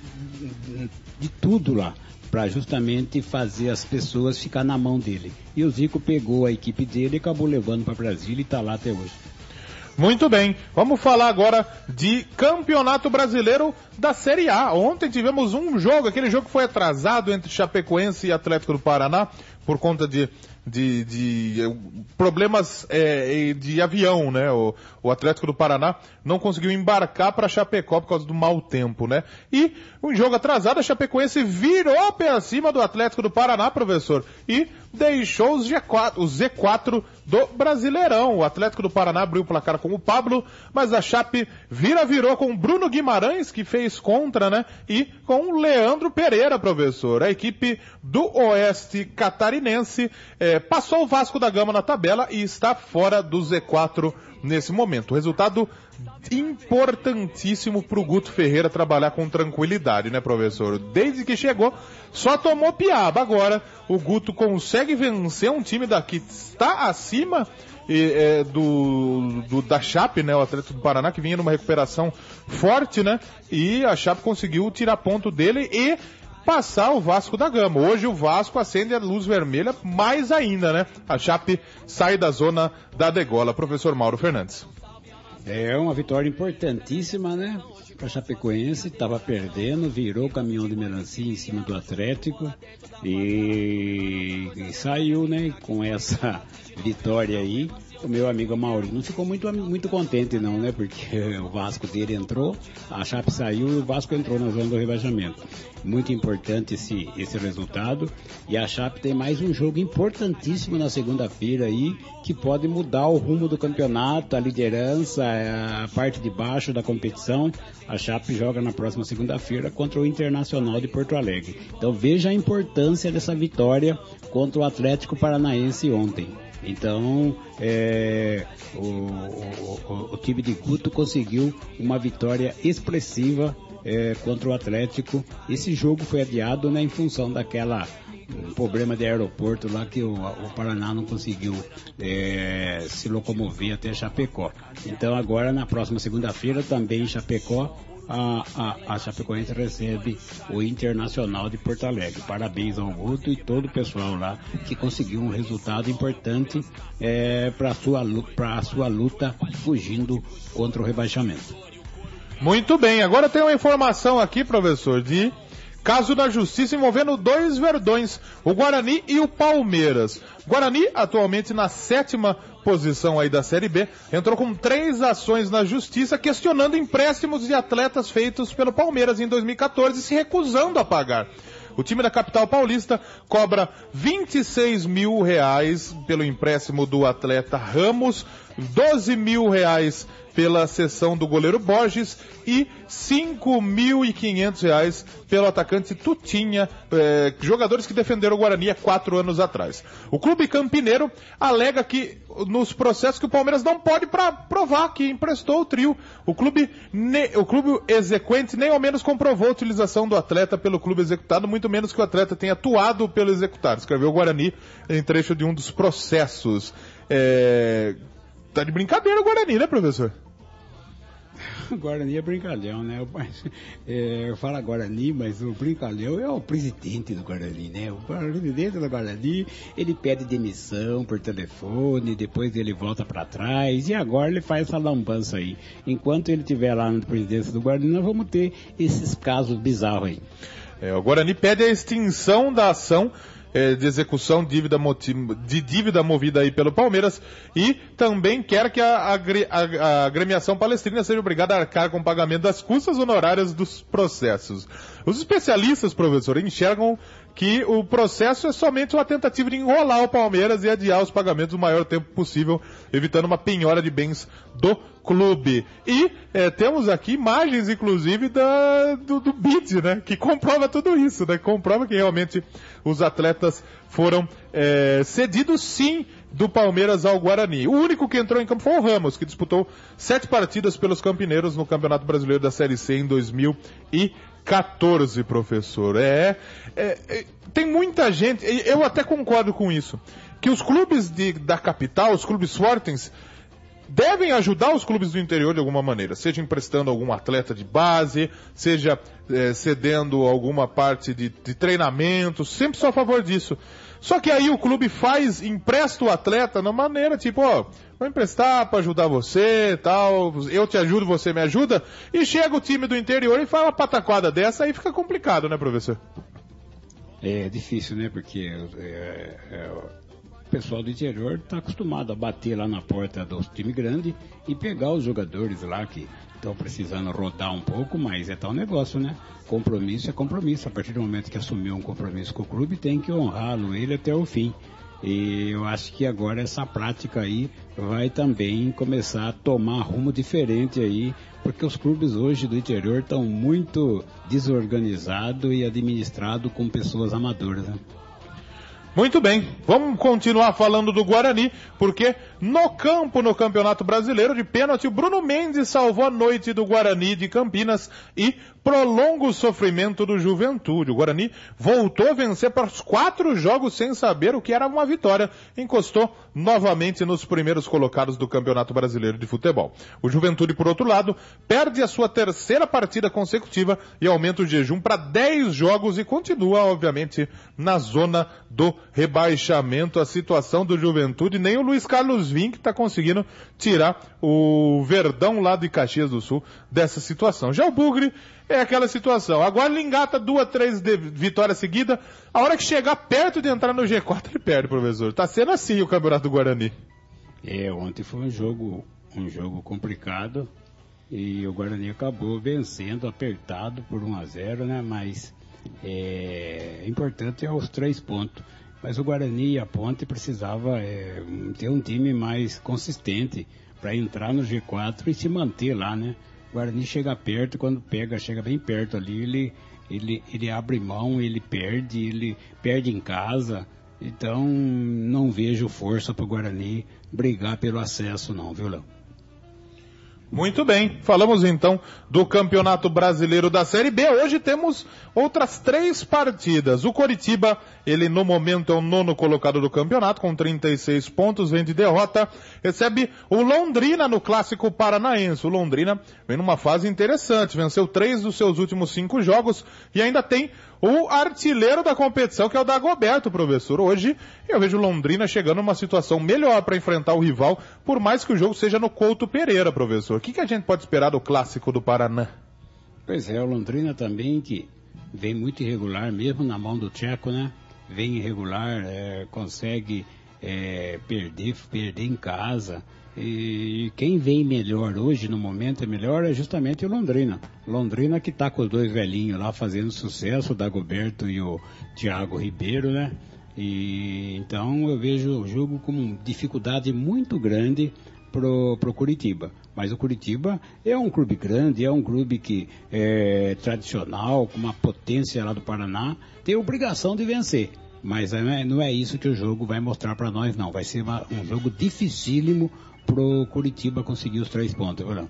de tudo lá, para justamente fazer as pessoas ficar na mão dele. E o Zico pegou a equipe dele e acabou levando para Brasília e está lá até hoje. Muito bem, vamos falar agora de Campeonato Brasileiro da Série A. Ontem tivemos um jogo, aquele jogo que foi atrasado entre Chapecoense e Atlético do Paraná, por conta de, de, de problemas é, de avião, né? O, o Atlético do Paraná não conseguiu embarcar para Chapecó por causa do mau tempo, né? E um jogo atrasado, a Chapecoense virou para cima do Atlético do Paraná, professor, e deixou os G quatro, o Z quatro do Brasileirão. O Atlético do Paraná abriu o placar com o Pablo, mas a Chape vira virou com o Bruno Guimarães, que fez contra, né? E com o Leandro Pereira, professor. A equipe do Oeste Catarinense eh, passou o Vasco da Gama na tabela e está fora do Z quatro nesse momento. Resultado importantíssimo para o Guto Ferreira trabalhar com tranquilidade, né, professor? Desde que chegou, só tomou piaba. Agora, o Guto consegue vencer um time daqui que está acima e, é, do, do, da Chape, né, o Atlético do Paraná, que vinha numa recuperação forte, né, e a Chape conseguiu tirar ponto dele e passar o Vasco da Gama. Hoje o Vasco acende a luz vermelha mais ainda, né? A Chape sai da zona da degola. Professor Mauro Fernandes. É uma vitória importantíssima, né? Para Chapecoense, estava perdendo, virou o caminhão de melancia em cima do Atlético e, e saiu, né? Com essa vitória aí. O meu amigo Maurinho não ficou muito, muito contente não, né? Porque o Vasco dele entrou, a Chape saiu e o Vasco entrou na zona do rebaixamento. Muito importante esse, esse resultado. E a Chape tem mais um jogo importantíssimo na segunda-feira aí, que pode mudar o rumo do campeonato, a liderança, a parte de baixo da competição. A Chape joga na próxima segunda-feira contra o Internacional de Porto Alegre. Então veja a importância dessa vitória contra o Atlético Paranaense ontem. Então, é, o, o, o time de Guto conseguiu uma vitória expressiva é, contra o Atlético. Esse jogo foi adiado, né, em função daquela um problema de aeroporto lá que o, o Paraná não conseguiu é, se locomover até Chapecó. Então agora na próxima segunda-feira também em Chapecó A, a, a Chapecoense recebe o Internacional de Porto Alegre. Parabéns ao Guto e todo o pessoal lá que conseguiu um resultado importante é, para a sua, para a sua luta fugindo contra o rebaixamento. Muito bem, agora tem uma informação aqui, professor, de caso da justiça envolvendo dois verdões, o Guarani e o Palmeiras. Guarani, atualmente na sétima posição aí da Série B, entrou com três ações na justiça questionando empréstimos de atletas feitos pelo Palmeiras em dois mil e quatorze, se recusando a pagar. O time da capital paulista cobra vinte e seis mil reais pelo empréstimo do atleta Ramos, doze mil reais pela cessão do goleiro Borges e cinco mil e quinhentos reais pelo atacante Tutinha, eh, jogadores que defenderam o Guarani há quatro anos atrás. O clube campineiro alega que nos processos que o Palmeiras não pode pra provar que emprestou o trio. O clube, ne, o clube exequente nem ao menos comprovou a utilização do atleta pelo clube executado, muito menos que o atleta tenha atuado pelo executado, escreveu o Guarani em trecho de um dos processos. É... Tá de brincadeira o Guarani, né, professor? O Guarani é brincalhão, né? Eu, é, eu falo Guarani, mas o brincalhão é o presidente do Guarani, né? O presidente do Guarani, ele pede demissão por telefone, depois ele volta pra trás, e agora ele faz essa lambança aí. Enquanto ele estiver lá na presidência do Guarani, nós vamos ter esses casos bizarros aí. É, o Guarani pede a extinção da ação de execução dívida de dívida movida aí pelo Palmeiras e também quer que a, a, a agremiação palestrina seja obrigada a arcar com o pagamento das custas honorárias dos processos. Os especialistas, professor, enxergam que o processo é somente uma tentativa de enrolar o Palmeiras e adiar os pagamentos o maior tempo possível, evitando uma penhora de bens do clube. E é, temos aqui imagens, inclusive, da, do, do B I D, né? Que comprova tudo isso, né? Comprova que realmente os atletas foram é, cedidos, sim, do Palmeiras ao Guarani. O único que entrou em campo foi o Ramos, que disputou sete partidas pelos campineiros no Campeonato Brasileiro da Série C em dois mil e quatorze, professor. É, é, é, tem muita gente, eu até concordo com isso, que os clubes de, da capital, os clubes fortes, devem ajudar os clubes do interior de alguma maneira, seja emprestando algum atleta de base, seja é, cedendo alguma parte de, de treinamento, sempre sou a favor disso. Só que aí o clube faz, empresta o atleta de uma maneira tipo, ó, vou emprestar para ajudar você, tal, eu te ajudo, você me ajuda, e chega o time do interior e faz uma pataquada dessa, aí fica complicado, né, professor? É difícil, né, porque é, é, o pessoal do interior está acostumado a bater lá na porta dos times grandes e pegar os jogadores lá que estão precisando rodar um pouco, mas é tal negócio, né? Compromisso é compromisso. A partir do momento que assumiu um compromisso com o clube, tem que honrá-lo, ele até o fim. E eu acho que agora essa prática aí vai também começar a tomar rumo diferente aí, porque os clubes hoje do interior estão muito desorganizados e administrados com pessoas amadoras, né? Muito bem, vamos continuar falando do Guarani, porque no campo, no Campeonato Brasileiro de pênalti, o Bruno Mendes salvou a noite do Guarani de Campinas e prolonga o sofrimento do Juventude. O Guarani voltou a vencer para os quatro jogos sem saber o que era uma vitória, encostou novamente nos primeiros colocados do Campeonato Brasileiro de Futebol. O Juventude, por outro lado, perde a sua terceira partida consecutiva e aumenta o jejum para dez jogos e continua, obviamente, na zona do rebaixamento. A situação do Juventude, nem o Luiz Carlos Vinck está conseguindo tirar o Verdão lá de Caxias do Sul dessa situação. Já o Bugre é aquela situação, agora ele engata duas, três de vitórias seguidas, a hora que chegar perto de entrar no G quatro ele perde, professor. Tá sendo assim o Campeonato do Guarani. É, ontem foi um jogo, um jogo complicado e o Guarani acabou vencendo, apertado por um a zero, né, mas é importante é os três pontos. Mas o Guarani e a Ponte precisava é, ter um time mais consistente para entrar no G quatro e se manter lá, né? O Guarani chega perto, quando pega, chega bem perto ali, ele, ele, ele abre mão, ele perde, ele perde em casa. Então, não vejo força para o Guarani brigar pelo acesso não, viu, Léo? Muito bem, falamos então do Campeonato Brasileiro da Série B. Hoje temos outras três partidas. O Coritiba, ele no momento é o nono colocado do campeonato, com trinta e seis pontos, vem de derrota, recebe o Londrina no Clássico Paranaense. O Londrina vem numa fase interessante, venceu três dos seus últimos cinco jogos e ainda tem o artilheiro da competição, que é o Dagoberto, professor. Hoje eu vejo o Londrina chegando numa situação melhor para enfrentar o rival, por mais que o jogo seja no Couto Pereira, professor. O que, que a gente pode esperar do Clássico do Paraná? Pois é, o Londrina também, que vem muito irregular, mesmo na mão do Tcheco, né? Vem irregular, é, consegue é, perder, perder em casa. E quem vem melhor hoje, no momento é melhor, é justamente o Londrina. Londrina que tá com os dois velhinhos lá fazendo sucesso, o Dagoberto e o Thiago Ribeiro, né? E então eu vejo o jogo com dificuldade muito grande pro, pro Curitiba. Mas o Curitiba é um clube grande, é um clube que é tradicional, com uma potência lá do Paraná, tem obrigação de vencer. Mas não é isso que o jogo vai mostrar para nós, não. Vai ser uma, um jogo dificílimo pro Curitiba conseguir os três pontos, Verão.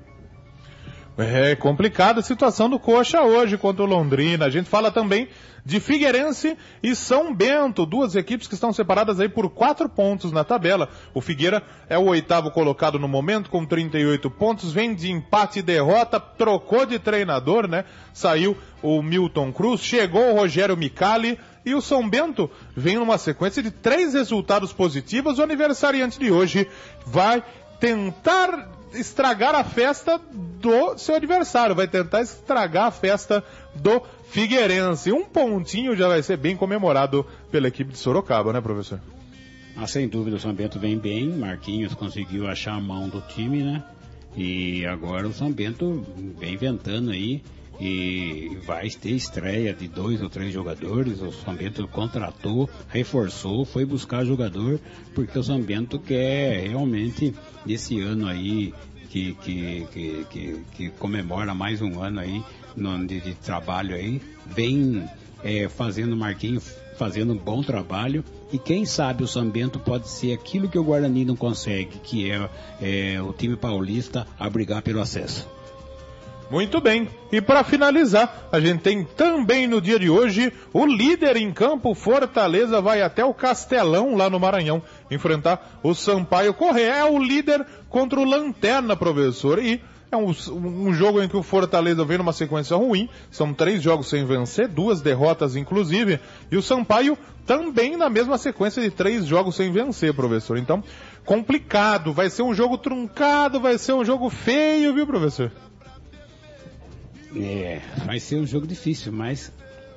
É complicada a situação do Coxa hoje contra o Londrina. A gente fala também de Figueirense e São Bento, duas equipes que estão separadas aí por quatro pontos na tabela. O Figueira é o oitavo colocado no momento com trinta e oito pontos, vem de empate e derrota, trocou de treinador, né? Saiu o Milton Cruz, chegou o Rogério Micali e o São Bento vem numa sequência de três resultados positivos. O aniversariante de hoje vai tentar estragar a festa do seu adversário, vai tentar estragar a festa do Figueirense. Um pontinho já vai ser bem comemorado pela equipe de Sorocaba, né, professor? Ah, sem dúvida, o São Bento vem bem, Marquinhos conseguiu achar a mão do time, né? E agora o São Bento vem inventando aí e vai ter estreia de dois ou três jogadores. O São Bento contratou, reforçou, foi buscar jogador, porque o São Bento quer realmente, nesse ano aí, que, que, que, que, que comemora mais um ano aí no, de, de trabalho aí, vem é, fazendo Marquinhos, fazendo um bom trabalho, e quem sabe o São Bento pode ser aquilo que o Guarani não consegue, que é, é o time paulista a brigar pelo acesso. Muito bem, e para finalizar, a gente tem também no dia de hoje o líder em campo, Fortaleza, vai até o Castelão lá no Maranhão enfrentar o Sampaio Corrêa. É o líder contra o Lanterna, professor, e é um, um jogo em que o Fortaleza vem numa sequência ruim, são três jogos sem vencer, duas derrotas inclusive, e o Sampaio também na mesma sequência de três jogos sem vencer, professor. Então, complicado, vai ser um jogo truncado, vai ser um jogo feio, viu, professor? É, vai ser um jogo difícil, mas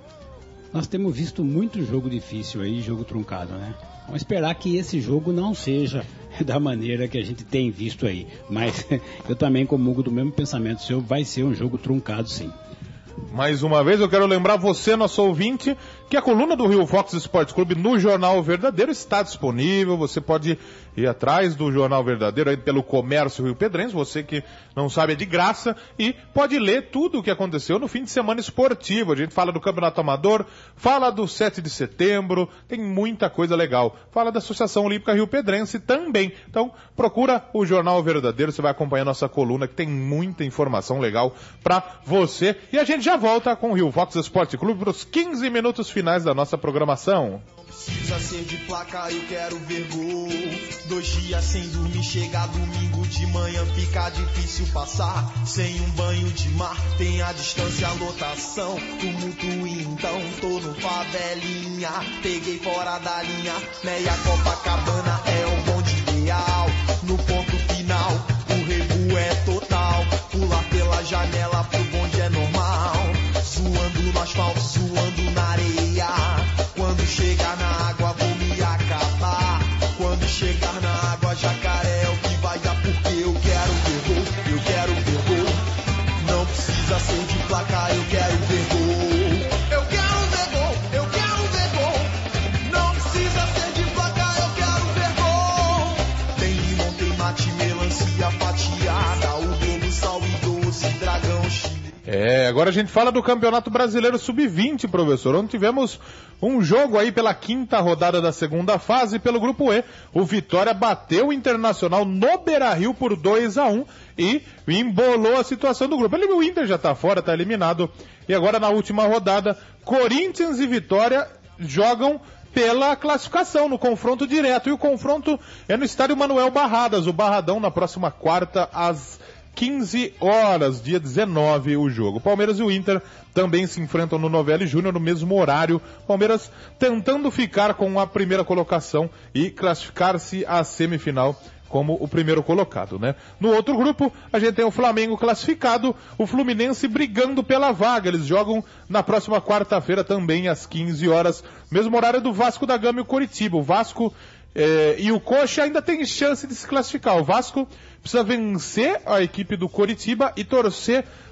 nós temos visto muito jogo difícil aí, jogo truncado, né? Vamos esperar que esse jogo não seja da maneira que a gente tem visto aí, mas eu também comungo do mesmo pensamento seu, vai ser um jogo truncado sim. Mais uma vez eu quero lembrar você, nosso ouvinte, que a coluna do Rio Fox Esporte Clube no Jornal Verdadeiro está disponível. Você pode ir atrás do Jornal Verdadeiro aí pelo Comércio Rio Pedrense, você que não sabe é de graça, e pode ler tudo o que aconteceu no fim de semana esportivo. A gente fala do Campeonato Amador, fala do sete de setembro, tem muita coisa legal. Fala da Associação Olímpica Rio Pedrense também. Então procura o Jornal Verdadeiro, você vai acompanhar nossa coluna que tem muita informação legal para você. E a gente já volta com o Rio Fox Esporte Clube para os quinze minutos finais da nossa programação. Precisa ser de placa, eu quero ver gol. Dois dias sem dormir, chega domingo de manhã, fica difícil passar. Sem um banho de mar, tem a distância, a lotação. Tumulto então, tô no favelinha. Peguei fora da linha, meia Copacabana é o bonde ideal. No ponto final, o rego é total. Pular pela janela pro bonde é normal. Zoando no asfalto, zoando na areia. Quando chegar na água vou me acabar. Quando chegar na água, jacaré é o que vai dar, porque eu quero ver gol, eu quero ver gol. Não precisa ser de placa, eu quero ver gol. Eu quero ver gol, eu quero ver gol. Não precisa ser de placa, eu quero ver gol. Tem limão, tem mate, melancia fatiada, o globo, sal e doce, dragão, chile. É, agora a gente fala do Campeonato Brasileiro sub vinte, professor, onde tivemos um jogo aí pela quinta rodada da segunda fase, pelo Grupo E. O Vitória bateu o Internacional no Beira-Rio por dois a um e embolou a situação do grupo. O Inter já tá fora, tá eliminado. E agora na última rodada, Corinthians e Vitória jogam pela classificação, no confronto direto. E o confronto é no estádio Manuel Barradas, o Barradão, na próxima quarta, às quinze horas, dia dezenove, o jogo. Palmeiras e o Inter também se enfrentam no Novelli Júnior no mesmo horário. Palmeiras tentando ficar com a primeira colocação e classificar-se à semifinal como o primeiro colocado, né? No outro grupo, a gente tem o Flamengo classificado, o Fluminense brigando pela vaga. Eles jogam na próxima quarta-feira também às quinze horas, mesmo horário do Vasco da Gama e o Coritiba. O Vasco eh, e o Coxa ainda tem chance de se classificar. O Vasco precisa vencer a equipe do Coritiba e torcer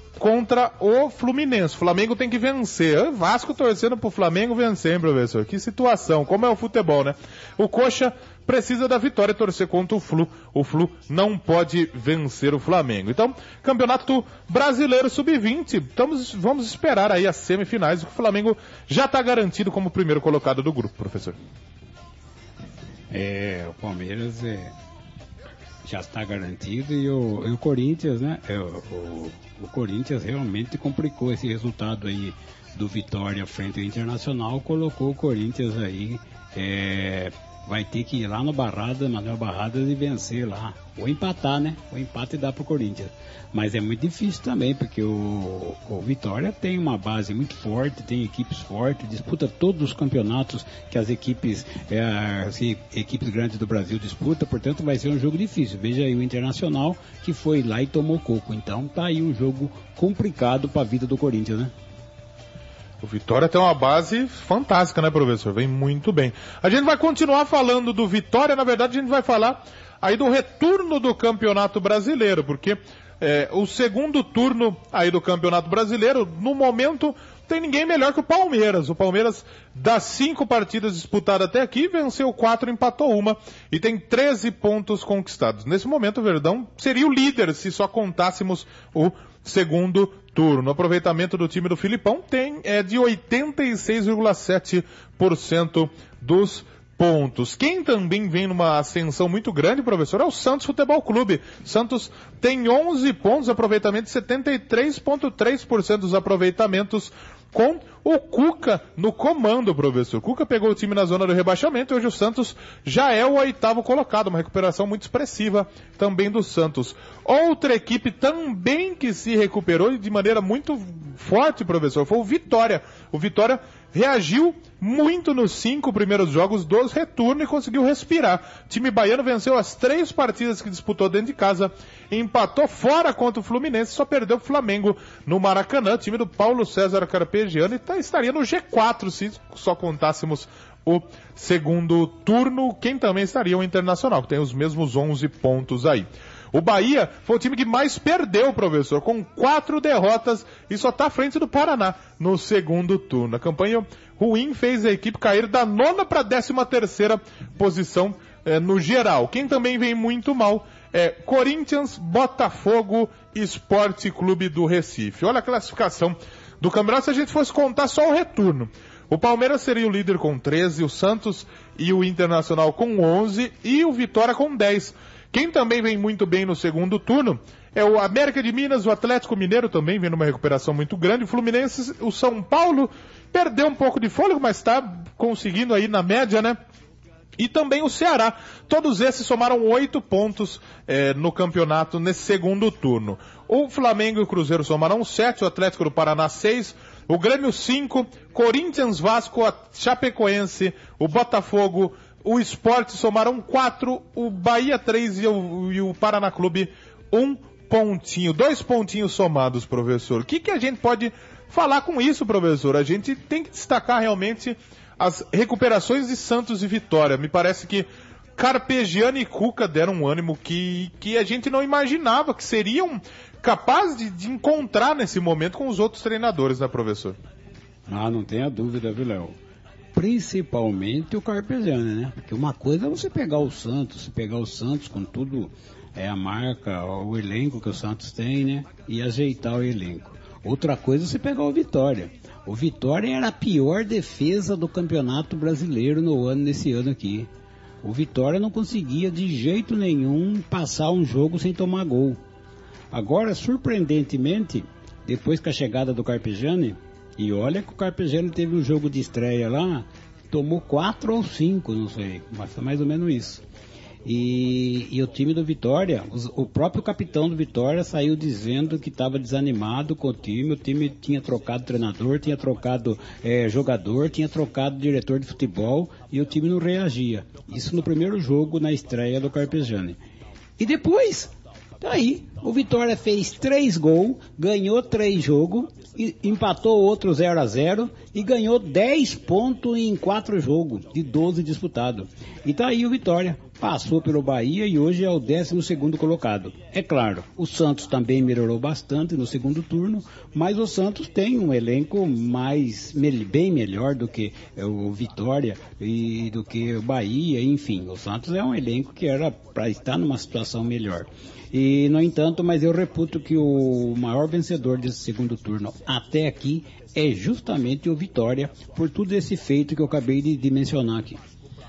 contra o Fluminense. O Flamengo tem que vencer. O Vasco torcendo pro Flamengo vencer, hein, professor? Que situação, como é o futebol, né? O Coxa precisa da vitória e torcer contra o Flu. O Flu não pode vencer o Flamengo. Então, Campeonato Brasileiro sub vinte. Estamos, vamos esperar aí as semifinais. O Flamengo já está garantido como primeiro colocado do grupo, professor. É, o Palmeiras é, já está garantido e o, e o Corinthians, né? É, o, o Corinthians realmente complicou esse resultado aí do Vitória frente ao Internacional, colocou o Corinthians aí, é, vai ter que ir lá no Barrada, Manuel Barradas e vencer lá, ou empatar, né? O empate dá pro Corinthians. Mas é muito difícil também, porque o, o Vitória tem uma base muito forte, tem equipes fortes, disputa todos os campeonatos que as equipes, é, as equipes grandes do Brasil disputam, portanto vai ser um jogo difícil. Veja aí o Internacional, que foi lá e tomou coco. Então tá aí um jogo complicado para a vida do Corinthians, né? O Vitória tem uma base fantástica, né, professor? Vem muito bem. A gente vai continuar falando do Vitória, na verdade a gente vai falar aí do retorno do Campeonato Brasileiro, porque é, o segundo turno aí do Campeonato Brasileiro, no momento, tem ninguém melhor que o Palmeiras. O Palmeiras, das cinco partidas disputadas até aqui, venceu quatro, empatou uma e tem treze pontos conquistados. Nesse momento, o Verdão seria o líder se só contássemos o segundo turno. O aproveitamento do time do Filipão tem, é de oitenta e seis vírgula sete por cento dos pontos. Quem também vem numa ascensão muito grande, professor, é o Santos Futebol Clube. Santos tem onze pontos, aproveitamento de setenta e três vírgula três por cento dos aproveitamentos, com o Cuca no comando, professor. O Cuca pegou o time na zona do rebaixamento e hoje o Santos já é o oitavo colocado, uma recuperação muito expressiva também do Santos. Outra equipe também que se recuperou de maneira muito forte, professor, foi o Vitória. O Vitória reagiu muito nos cinco primeiros jogos dos retornos e conseguiu respirar. O time baiano venceu as três partidas que disputou dentro de casa, empatou fora contra o Fluminense, só perdeu o Flamengo no Maracanã. O time do Paulo César Carpegiani tá, estaria no G quatro se só contássemos o segundo turno. Quem também estaria o Internacional, que tem os mesmos onze pontos aí. O Bahia foi o time que mais perdeu, professor, com quatro derrotas e só está à frente do Paraná no segundo turno. A campanha ruim fez a equipe cair da nona para a décima terceira posição eh, no geral. Quem também vem muito mal é Corinthians, Botafogo e Sport Clube do Recife. Olha a classificação do campeonato se a gente fosse contar só o retorno. O Palmeiras seria o líder com treze, o Santos e o Internacional com onze e o Vitória com dez. Quem também vem muito bem no segundo turno é o América de Minas, o Atlético Mineiro também vem numa recuperação muito grande, o Fluminense, o São Paulo perdeu um pouco de fôlego, mas está conseguindo aí na média, né? E também o Ceará. Todos esses somaram oito pontos eh, no campeonato nesse segundo turno. O Flamengo e o Cruzeiro somaram sete, o Atlético do Paraná seis, o Grêmio cinco, Corinthians, Vasco, a Chapecoense, o Botafogo, o Sport somaram quatro, o Bahia três e o, e o Paraná Clube um pontinho, dois pontinhos somados, professor. O que, que a gente pode falar com isso, professor? A gente tem que destacar realmente as recuperações de Santos e Vitória. Me parece que Carpegiani e Cuca deram um ânimo que, que a gente não imaginava que seriam capazes de, de encontrar nesse momento com os outros treinadores, né, professor? Ah, não tenha dúvida, viu, Léo? Principalmente o Carpegiani, né? Porque uma coisa é você pegar o Santos, você pegar o Santos com tudo, é a marca, o elenco que o Santos tem, né? E ajeitar o elenco. Outra coisa é você pegar o Vitória. O Vitória era a pior defesa do Campeonato Brasileiro no ano, nesse ano aqui. O Vitória não conseguia de jeito nenhum passar um jogo sem tomar gol. Agora, surpreendentemente, depois que a chegada do Carpegiani, e olha que o Carpegiani teve um jogo de estreia lá, tomou quatro ou cinco, não sei, mas foi mais ou menos isso. E, e o time do Vitória, os, o próprio capitão do Vitória saiu dizendo que estava desanimado com o time, o time tinha trocado treinador, tinha trocado é, jogador, tinha trocado diretor de futebol e o time não reagia. Isso no primeiro jogo, na estreia do Carpegiani. E depois, tá aí, O Vitória fez três gols, ganhou três jogos, e empatou outro zero a zero e ganhou dez pontos em quatro jogos, de doze disputados. E tá aí o Vitória. Passou pelo Bahia e hoje é o décimo segundo colocado. É claro, o Santos também melhorou bastante no segundo turno, mas o Santos tem um elenco mais, bem melhor do que o Vitória e do que o Bahia, enfim. O Santos é um elenco que era para estar numa situação melhor. E, no entanto, mas eu reputo que o maior vencedor desse segundo turno até aqui é justamente o Vitória, por tudo esse feito que eu acabei de, de mencionar aqui.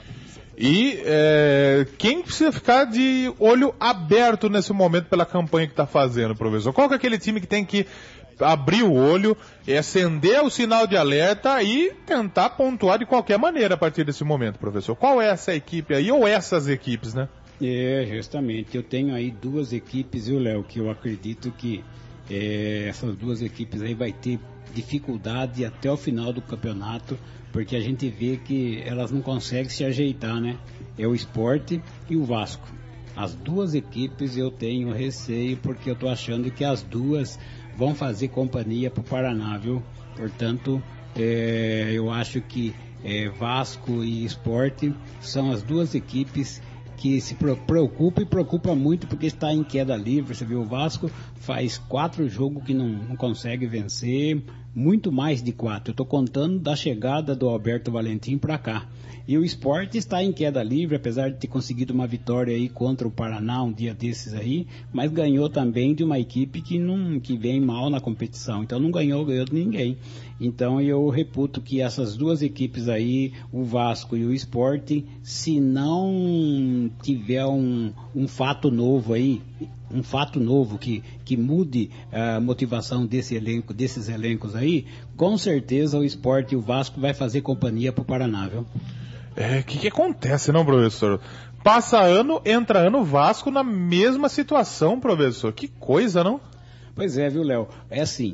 E é, quem precisa ficar de olho aberto nesse momento pela campanha que está fazendo, professor? Qual que é aquele time que tem que abrir o olho, acender o sinal de alerta e tentar pontuar de qualquer maneira a partir desse momento, professor? Qual é essa equipe aí, ou essas equipes, né? É, justamente. Eu tenho aí duas equipes, viu, Léo, que eu acredito que é, essas duas equipes aí vai ter dificuldade até o final do campeonato, porque a gente vê que elas não conseguem se ajeitar, né? É o Sport e o Vasco. As duas equipes eu tenho receio, porque eu tô achando que as duas vão fazer companhia pro Paraná, viu? Portanto, é, eu acho que é, Vasco e Sport são as duas equipes que se preocupa e preocupa muito porque está em queda livre. Você viu, o Vasco faz quatro jogos que não, não consegue vencer, muito mais de quatro. Eu estou contando da chegada do Alberto Valentim para cá. E o Sport está em queda livre, apesar de ter conseguido uma vitória aí contra o Paraná um dia desses aí, mas ganhou também de uma equipe que, não, que vem mal na competição. Então não ganhou, ganhou de ninguém. Então eu reputo que essas duas equipes aí, o Vasco e o Sport, se não tiver um, um fato novo aí, um fato novo que, que mude a motivação desse elenco, desses elencos aí, com certeza o Sport e o Vasco vai fazer companhia pro Paraná, viu? É, o que, que acontece, não, professor? Passa ano, entra ano, Vasco na mesma situação, professor. Que coisa, não? Pois é, viu, Léo? É assim,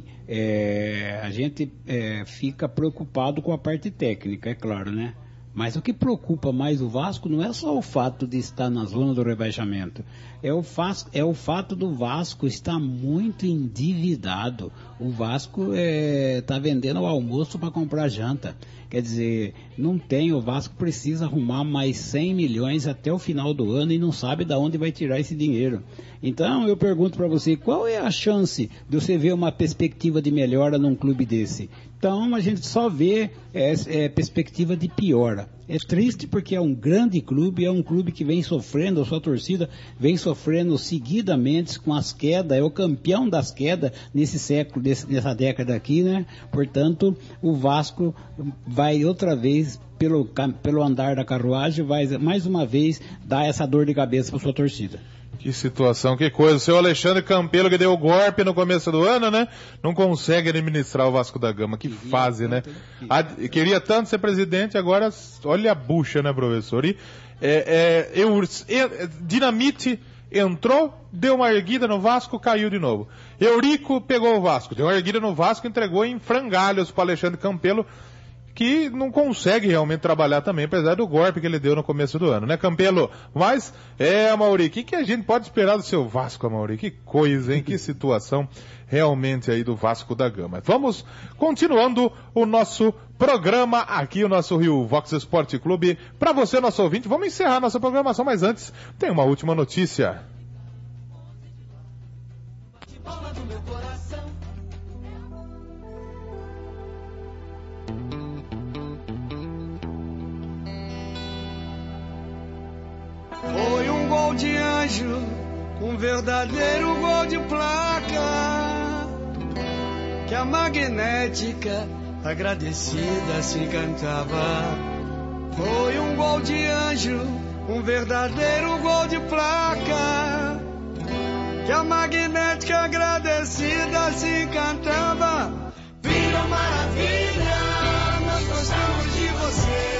é, a gente é, fica preocupado com a parte técnica, é claro, né? Mas o que preocupa mais o Vasco não é só o fato de estar na zona do rebaixamento. É o, fa- é o fato do Vasco estar muito endividado. O Vasco está é, vendendo o almoço para comprar janta. Quer dizer, não tem, o Vasco precisa arrumar mais cem milhões até o final do ano e não sabe de onde vai tirar esse dinheiro. Então eu pergunto para você, qual é a chance de você ver uma perspectiva de melhora num clube desse? Então a gente só vê é, é, perspectiva de piora. É triste porque é um grande clube, é um clube que vem sofrendo, a sua torcida vem sofrendo seguidamente com as quedas, é o campeão das quedas nesse século, desse, nessa década aqui, né? Portanto, o Vasco vai outra vez, pelo, pelo andar da carruagem, vai mais uma vez dar essa dor de cabeça para sua torcida. Que situação, que coisa. O seu Alexandre Campelo, que deu o golpe no começo do ano, né? Não consegue administrar o Vasco da Gama. Que queria fase, né? A, queria tanto ser presidente, agora olha a bucha, né, professor? E, é, é, eu, é, Dinamite entrou, deu uma erguida no Vasco, caiu de novo. Eurico pegou o Vasco, deu uma erguida no Vasco, entregou em frangalhos para Alexandre Campelo, que não consegue realmente trabalhar também, apesar do golpe que ele deu no começo do ano, né, Campelo? Mas, é, Amauri, o que, que a gente pode esperar do seu Vasco, Amauri? Que coisa, hein? Que situação realmente aí do Vasco da Gama. Vamos continuando o nosso programa aqui, o nosso Rio Vox Esporte Clube. Para você, nosso ouvinte, vamos encerrar nossa programação, mas antes, tem uma última notícia. Foi um gol de anjo, um verdadeiro gol de placa, que a magnética agradecida se cantava. Foi um gol de anjo, um verdadeiro gol de placa, que a magnética agradecida se cantava. Vila Maravilha, nós gostamos de você.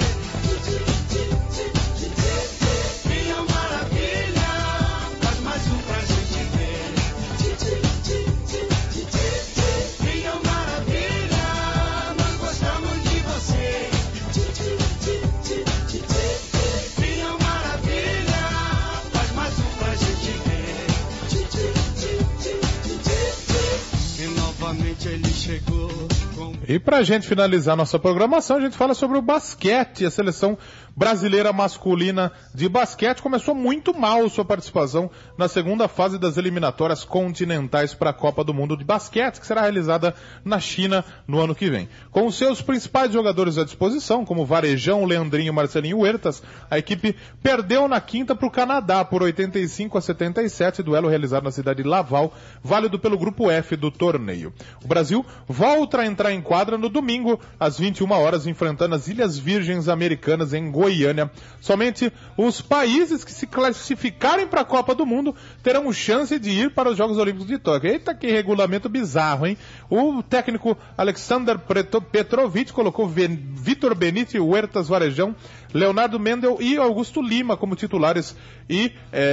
noite ele chegou com... E pra gente finalizar nossa programação, a gente fala sobre o basquete. A seleção brasileira masculina de basquete começou muito mal sua participação na segunda fase das eliminatórias continentais para a Copa do Mundo de Basquete, que será realizada na China no ano que vem. Com os seus principais jogadores à disposição, como Varejão, Leandrinho e Marcelinho Huertas, a equipe perdeu na quinta para o Canadá por oitenta e cinco a setenta e sete, duelo realizado na cidade de Laval, válido pelo grupo F do torneio. O Brasil volta a entrar em quadra no domingo, às vinte e uma horas, enfrentando as Ilhas Virgens Americanas em Goiânia. Somente os países que se classificarem para a Copa do Mundo terão chance de ir para os Jogos Olímpicos de Tóquio. Eita, que regulamento bizarro, hein? O técnico Alexander Petrovic colocou Vitor Benite, Huertas, Varejão, Leonardo Mendel e Augusto Lima como titulares, e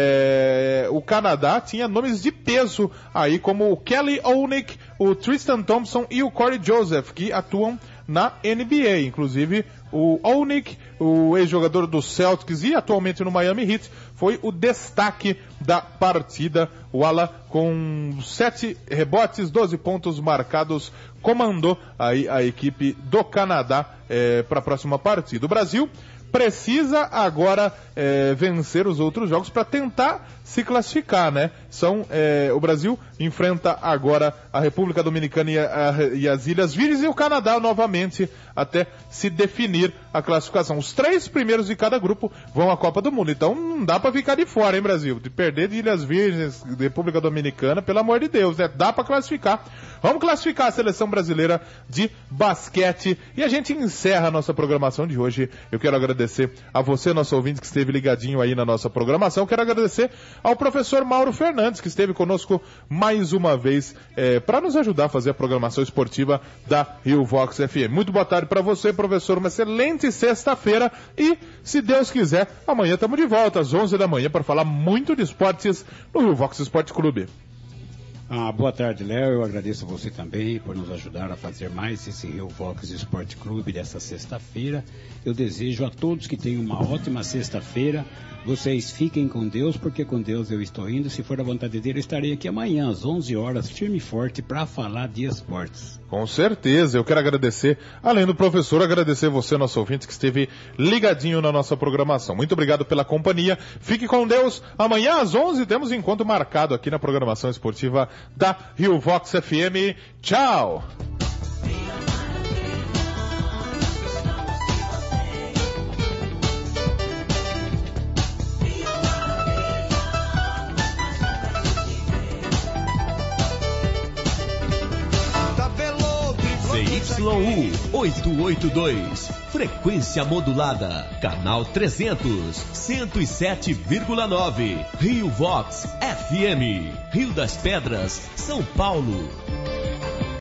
é, o Canadá tinha nomes de peso aí, como o Kelly Olynyk, o Tristan Thompson e o Corey Joseph, que atuam na N B A. Inclusive, o Olynyk, o ex-jogador do Celtics e atualmente no Miami Heat, foi o destaque da partida. O ala, com sete rebotes, doze pontos marcados, comandou aí a equipe do Canadá é, para a próxima partida. O Brasil precisa agora é, vencer os outros jogos para tentar se classificar, né? São, é, o Brasil enfrenta agora a República Dominicana e, a, e as Ilhas Virgens e o Canadá novamente, até se definir a classificação. Os três primeiros de cada grupo vão à Copa do Mundo, então não dá para ficar de fora, hein, Brasil? De perder de Ilhas Virgens, de República Dominicana, pelo amor de Deus, né? Dá para classificar. Vamos classificar a seleção brasileira de basquete e a gente encerra a nossa programação de hoje. Eu quero agradecer a você, nosso ouvinte, que esteve ligadinho aí na nossa programação. Quero agradecer ao professor Mauro Fernandes, que esteve conosco mais uma vez é, para nos ajudar a fazer a programação esportiva da Rio Vox F M. Muito boa tarde para você, professor. Uma excelente sexta-feira e, se Deus quiser, amanhã estamos de volta às onze da manhã para falar muito de esportes no Rio Vox Esporte Clube. Ah, boa tarde, Léo. Eu agradeço a você também por nos ajudar a fazer mais esse Rio Vox Esporte Clube dessa sexta-feira. Eu desejo a todos que tenham uma ótima sexta-feira. Vocês fiquem com Deus, porque com Deus eu estou indo. Se for a vontade dele, eu estarei aqui amanhã às onze horas, firme e forte, para falar de esportes. Com certeza. Eu quero agradecer, além do professor, agradecer você, nosso ouvinte, que esteve ligadinho na nossa programação. Muito obrigado pela companhia. Fique com Deus. Amanhã às onze temos encontro marcado aqui na programação esportiva da Rio Vox F M. Tchau! Z Y U oitocentos e oitenta e dois, frequência modulada, canal trezentos, cento e sete vírgula nove, Rio Vox F M, Rio das Pedras, São Paulo.